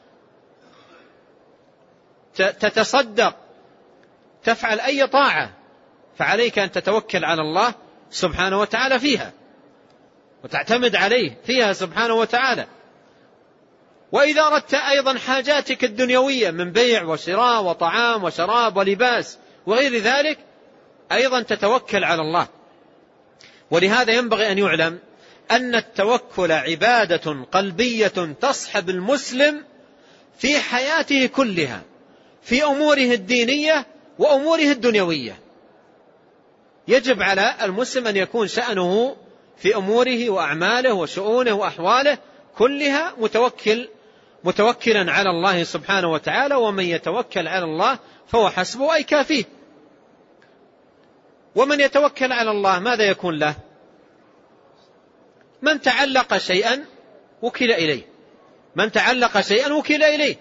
تتصدق، تفعل أي طاعة، فعليك أن تتوكل على الله سبحانه وتعالى فيها وتعتمد عليه فيها سبحانه وتعالى. وإذا أردت أيضا حاجاتك الدنيوية من بيع وشراء وطعام وشراب ولباس وغير ذلك أيضا تتوكل على الله. ولهذا ينبغي أن يعلم أن التوكل عبادة قلبية تصحب المسلم في حياته كلها، في أموره الدينية وأموره الدنيوية. يجب على المسلم أن يكون شأنه في أموره وأعماله وشؤونه وأحواله كلها متوكلا على الله سبحانه وتعالى، ومن يتوكل على الله فهو حسبه أي كافيه. ومن يتوكل على الله ماذا يكون له؟ من تعلق شيئا وكل إليه، من تعلق شيئا وكل إليه.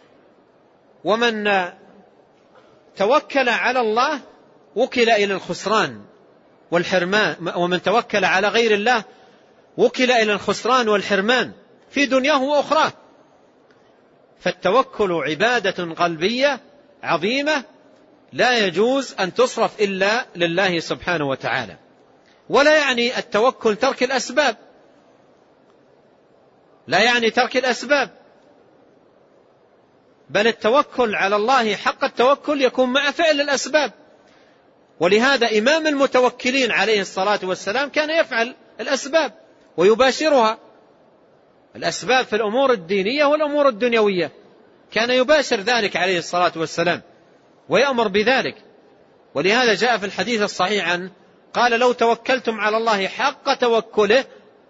ومن توكل على الله وكل إلى الخسران والحرمان، ومن توكل على غير الله وكل إلى الخسران والحرمان في دنياه وأخراه. فالتوكل عبادة قلبية عظيمة لا يجوز أن تصرف إلا لله سبحانه وتعالى. ولا يعني التوكل ترك الأسباب، لا يعني ترك الأسباب، بل التوكل على الله حق التوكل يكون مع فعل الأسباب. ولهذا إمام المتوكلين عليه الصلاة والسلام كان يفعل الأسباب ويباشرها، الأسباب في الأمور الدينية والأمور الدنيوية، كان يباشر ذلك عليه الصلاة والسلام ويأمر بذلك. ولهذا جاء في الحديث الصحيح عنه قال: لو توكلتم على الله حق توكله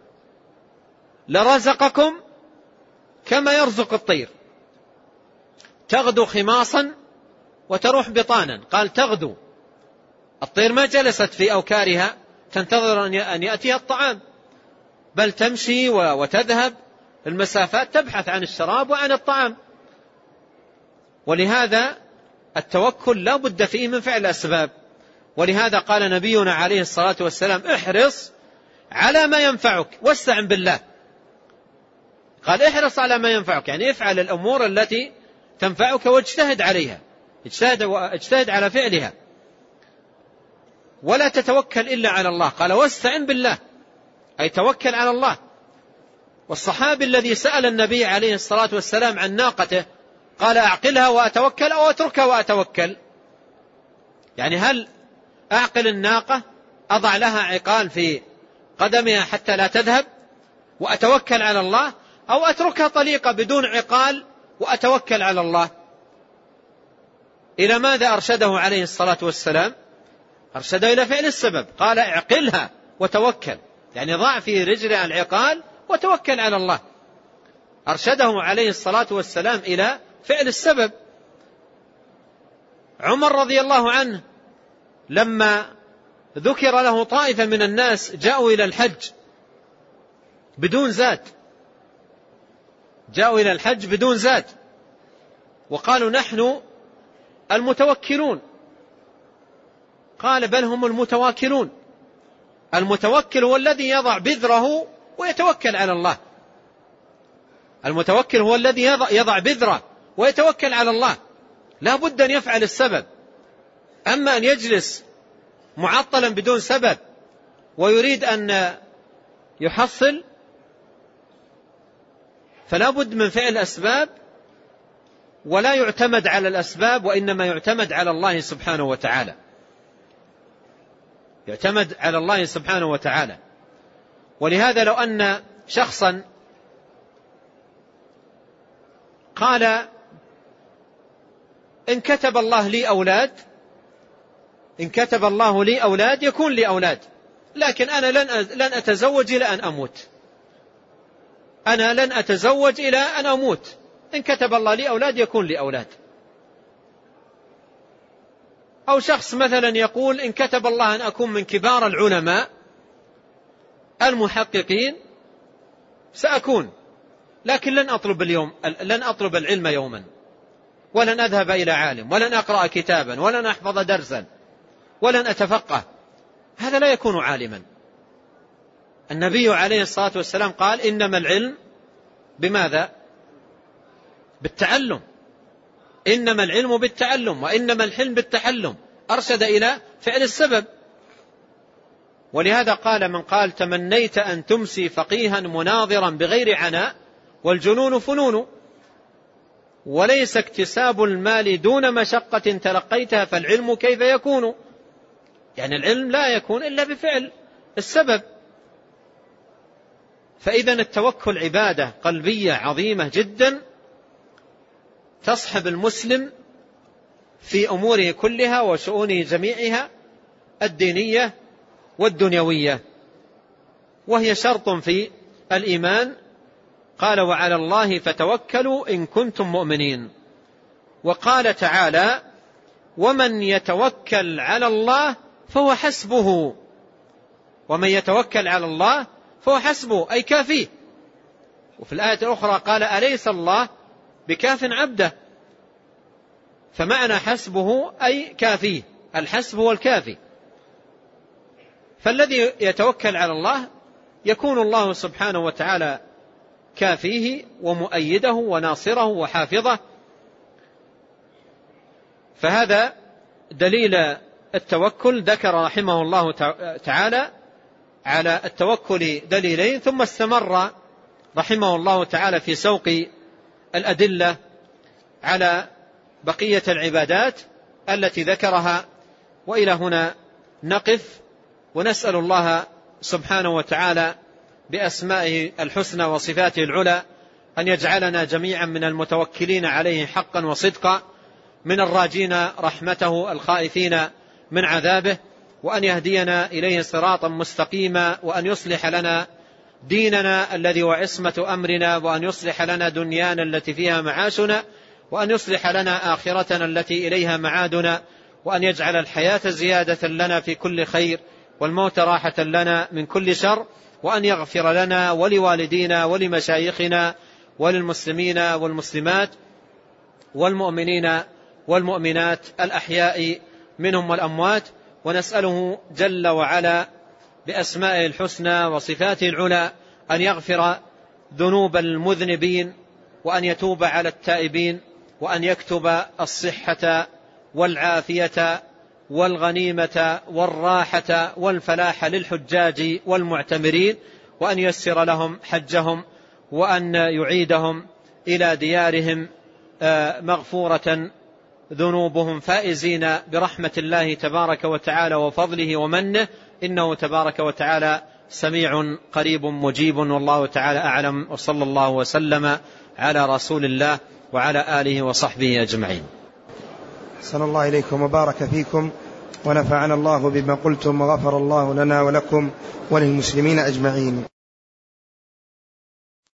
لرزقكم كما يرزق الطير تغدو خماصا وتروح بطانا. قال تغدو، الطير ما جلست في أوكارها تنتظر أن يأتيها الطعام، بل تمشي وتذهب المسافات تبحث عن الشراب وعن الطعام. ولهذا التوكل لا بد فيه من فعل الأسباب. ولهذا قال نبينا عليه الصلاة والسلام: احرص على ما ينفعك واستعن بالله. قال احرص على ما ينفعك، يعني افعل الأمور التي تنفعك واجتهد عليها، اجتهد على فعلها، ولا تتوكل إلا على الله. قال واستعن بالله، أي توكل على الله. والصحابي الذي سأل النبي عليه الصلاة والسلام عن ناقته قال: أعقلها وأتوكل أو أتركها وأتوكل؟ يعني هل أعقل الناقة أضع لها عقال في قدمها حتى لا تذهب وأتوكل على الله، أو أتركها طليقة بدون عقال وأتوكل على الله؟ إلى ماذا أرشده عليه الصلاة والسلام؟ أرشده إلى فعل السبب. قال: اعقلها وتوكل، يعني ضع في رجلها العقال وتوكل على الله. أرشده عليه الصلاة والسلام إلى فعل السبب. عمر رضي الله عنه لما ذكر له طائفة من الناس جاءوا إلى الحج بدون زاد، جاءوا إلى الحج بدون زاد، وقالوا: نحن المتوكلون. قال: بل هم المتواكلون. المتوكل هو الذي يضع بذره ويتوكل على الله. المتوكل هو الذي يضع بذره ويتوكل على الله، لا بد أن يفعل السبب. أما أن يجلس معطلا بدون سبب ويريد أن يحصل فلا بد من فعل الأسباب، ولا يعتمد على الأسباب، وإنما يعتمد على الله سبحانه وتعالى، يعتمد على الله سبحانه وتعالى. ولهذا لو أن شخصا قال: إن كتب الله لي أولاد، إن كتب الله لي أولاد يكون لي أولاد، لكن أنا لن أتزوج إلى أن أموت، أنا لن أتزوج إلى أن أموت، إن كتب الله لي أولاد يكون لي أولاد. أو شخص مثلا يقول: إن كتب الله أن أكون من كبار العلماء المحققين سأكون، لكن لن أطلب العلم يوما، ولن أذهب إلى عالم، ولن أقرأ كتابا، ولن أحفظ درسا، ولن أتفقه. هذا لا يكون عالما. النبي عليه الصلاة والسلام قال: إنما العلم بماذا؟ بالتعلم. إنما العلم بالتعلم، وإنما الحلم بالتحلم. أرشد إلى فعل السبب. ولهذا قال من قال: تمنيت أن تمسي فقيها مناظرا بغير عناء والجنون فنون، وليس اكتساب المال دون مشقة تلقيتها، فالعلم كيف يكون؟ يعني العلم لا يكون إلا بفعل السبب. فإذا التوكل عبادة قلبية عظيمة جدا، تصحب المسلم في أموره كلها وشؤونه جميعها الدينية والدنيوية، وهي شرط في الإيمان. قال وعلى الله فتوكلوا إن كنتم مؤمنين. وقال تعالى ومن يتوكل على الله فهو حسبه. ومن يتوكل على الله فهو حسبه أي كافيه. وفي الآية الأخرى قال أليس الله بكاف عبده، فمعنى حسبه أي كافيه، الحسب هو الكافي. فالذي يتوكل على الله يكون الله سبحانه وتعالى كافيه ومؤيده وناصره وحافظه. فهذا دليل التوكل. ذكر رحمه الله تعالى على التوكل دليلين، ثم استمر رحمه الله تعالى في سوق الأدلة على بقية العبادات التي ذكرها. وإلى هنا نقف، ونسأل الله سبحانه وتعالى بأسمائه الحسنى وصفاته العلى أن يجعلنا جميعا من المتوكلين عليه حقا وصدقا، من الراجين رحمته الخائفين من عذابه، وأن يهدينا إليه صراطا مستقيما، وأن يصلح لنا ديننا الذي هو عصمة أمرنا، وأن يصلح لنا دنيانا التي فيها معاشنا، وأن يصلح لنا آخرتنا التي إليها معادنا، وأن يجعل الحياة زيادة لنا في كل خير والموت راحة لنا من كل شر، وأن يغفر لنا ولوالدينا ولمشايخنا وللمسلمين والمسلمات والمؤمنين والمؤمنات الأحياء منهم والأموات. ونسأله جل وعلا بأسمائه الحسنى وصفاته العلى أن يغفر ذنوب المذنبين، وأن يتوب على التائبين، وأن يكتب الصحة والعافية والغنيمة والراحة والفلاح للحجاج والمعتمرين، وأن ييسر لهم حجهم، وأن يعيدهم إلى ديارهم مغفورة ذنوبهم فائزين برحمة الله تبارك وتعالى وفضله ومنه، إنه تبارك وتعالى سميع قريب مجيب. والله تعالى أعلم، وصلى الله وسلم على رسول الله وعلى آله وصحبه أجمعين. أحسن الله إليكم وبارك فيكم، ونفعنا الله بما قلتم، وغفر الله لنا ولكم وللمسلمين أجمعين.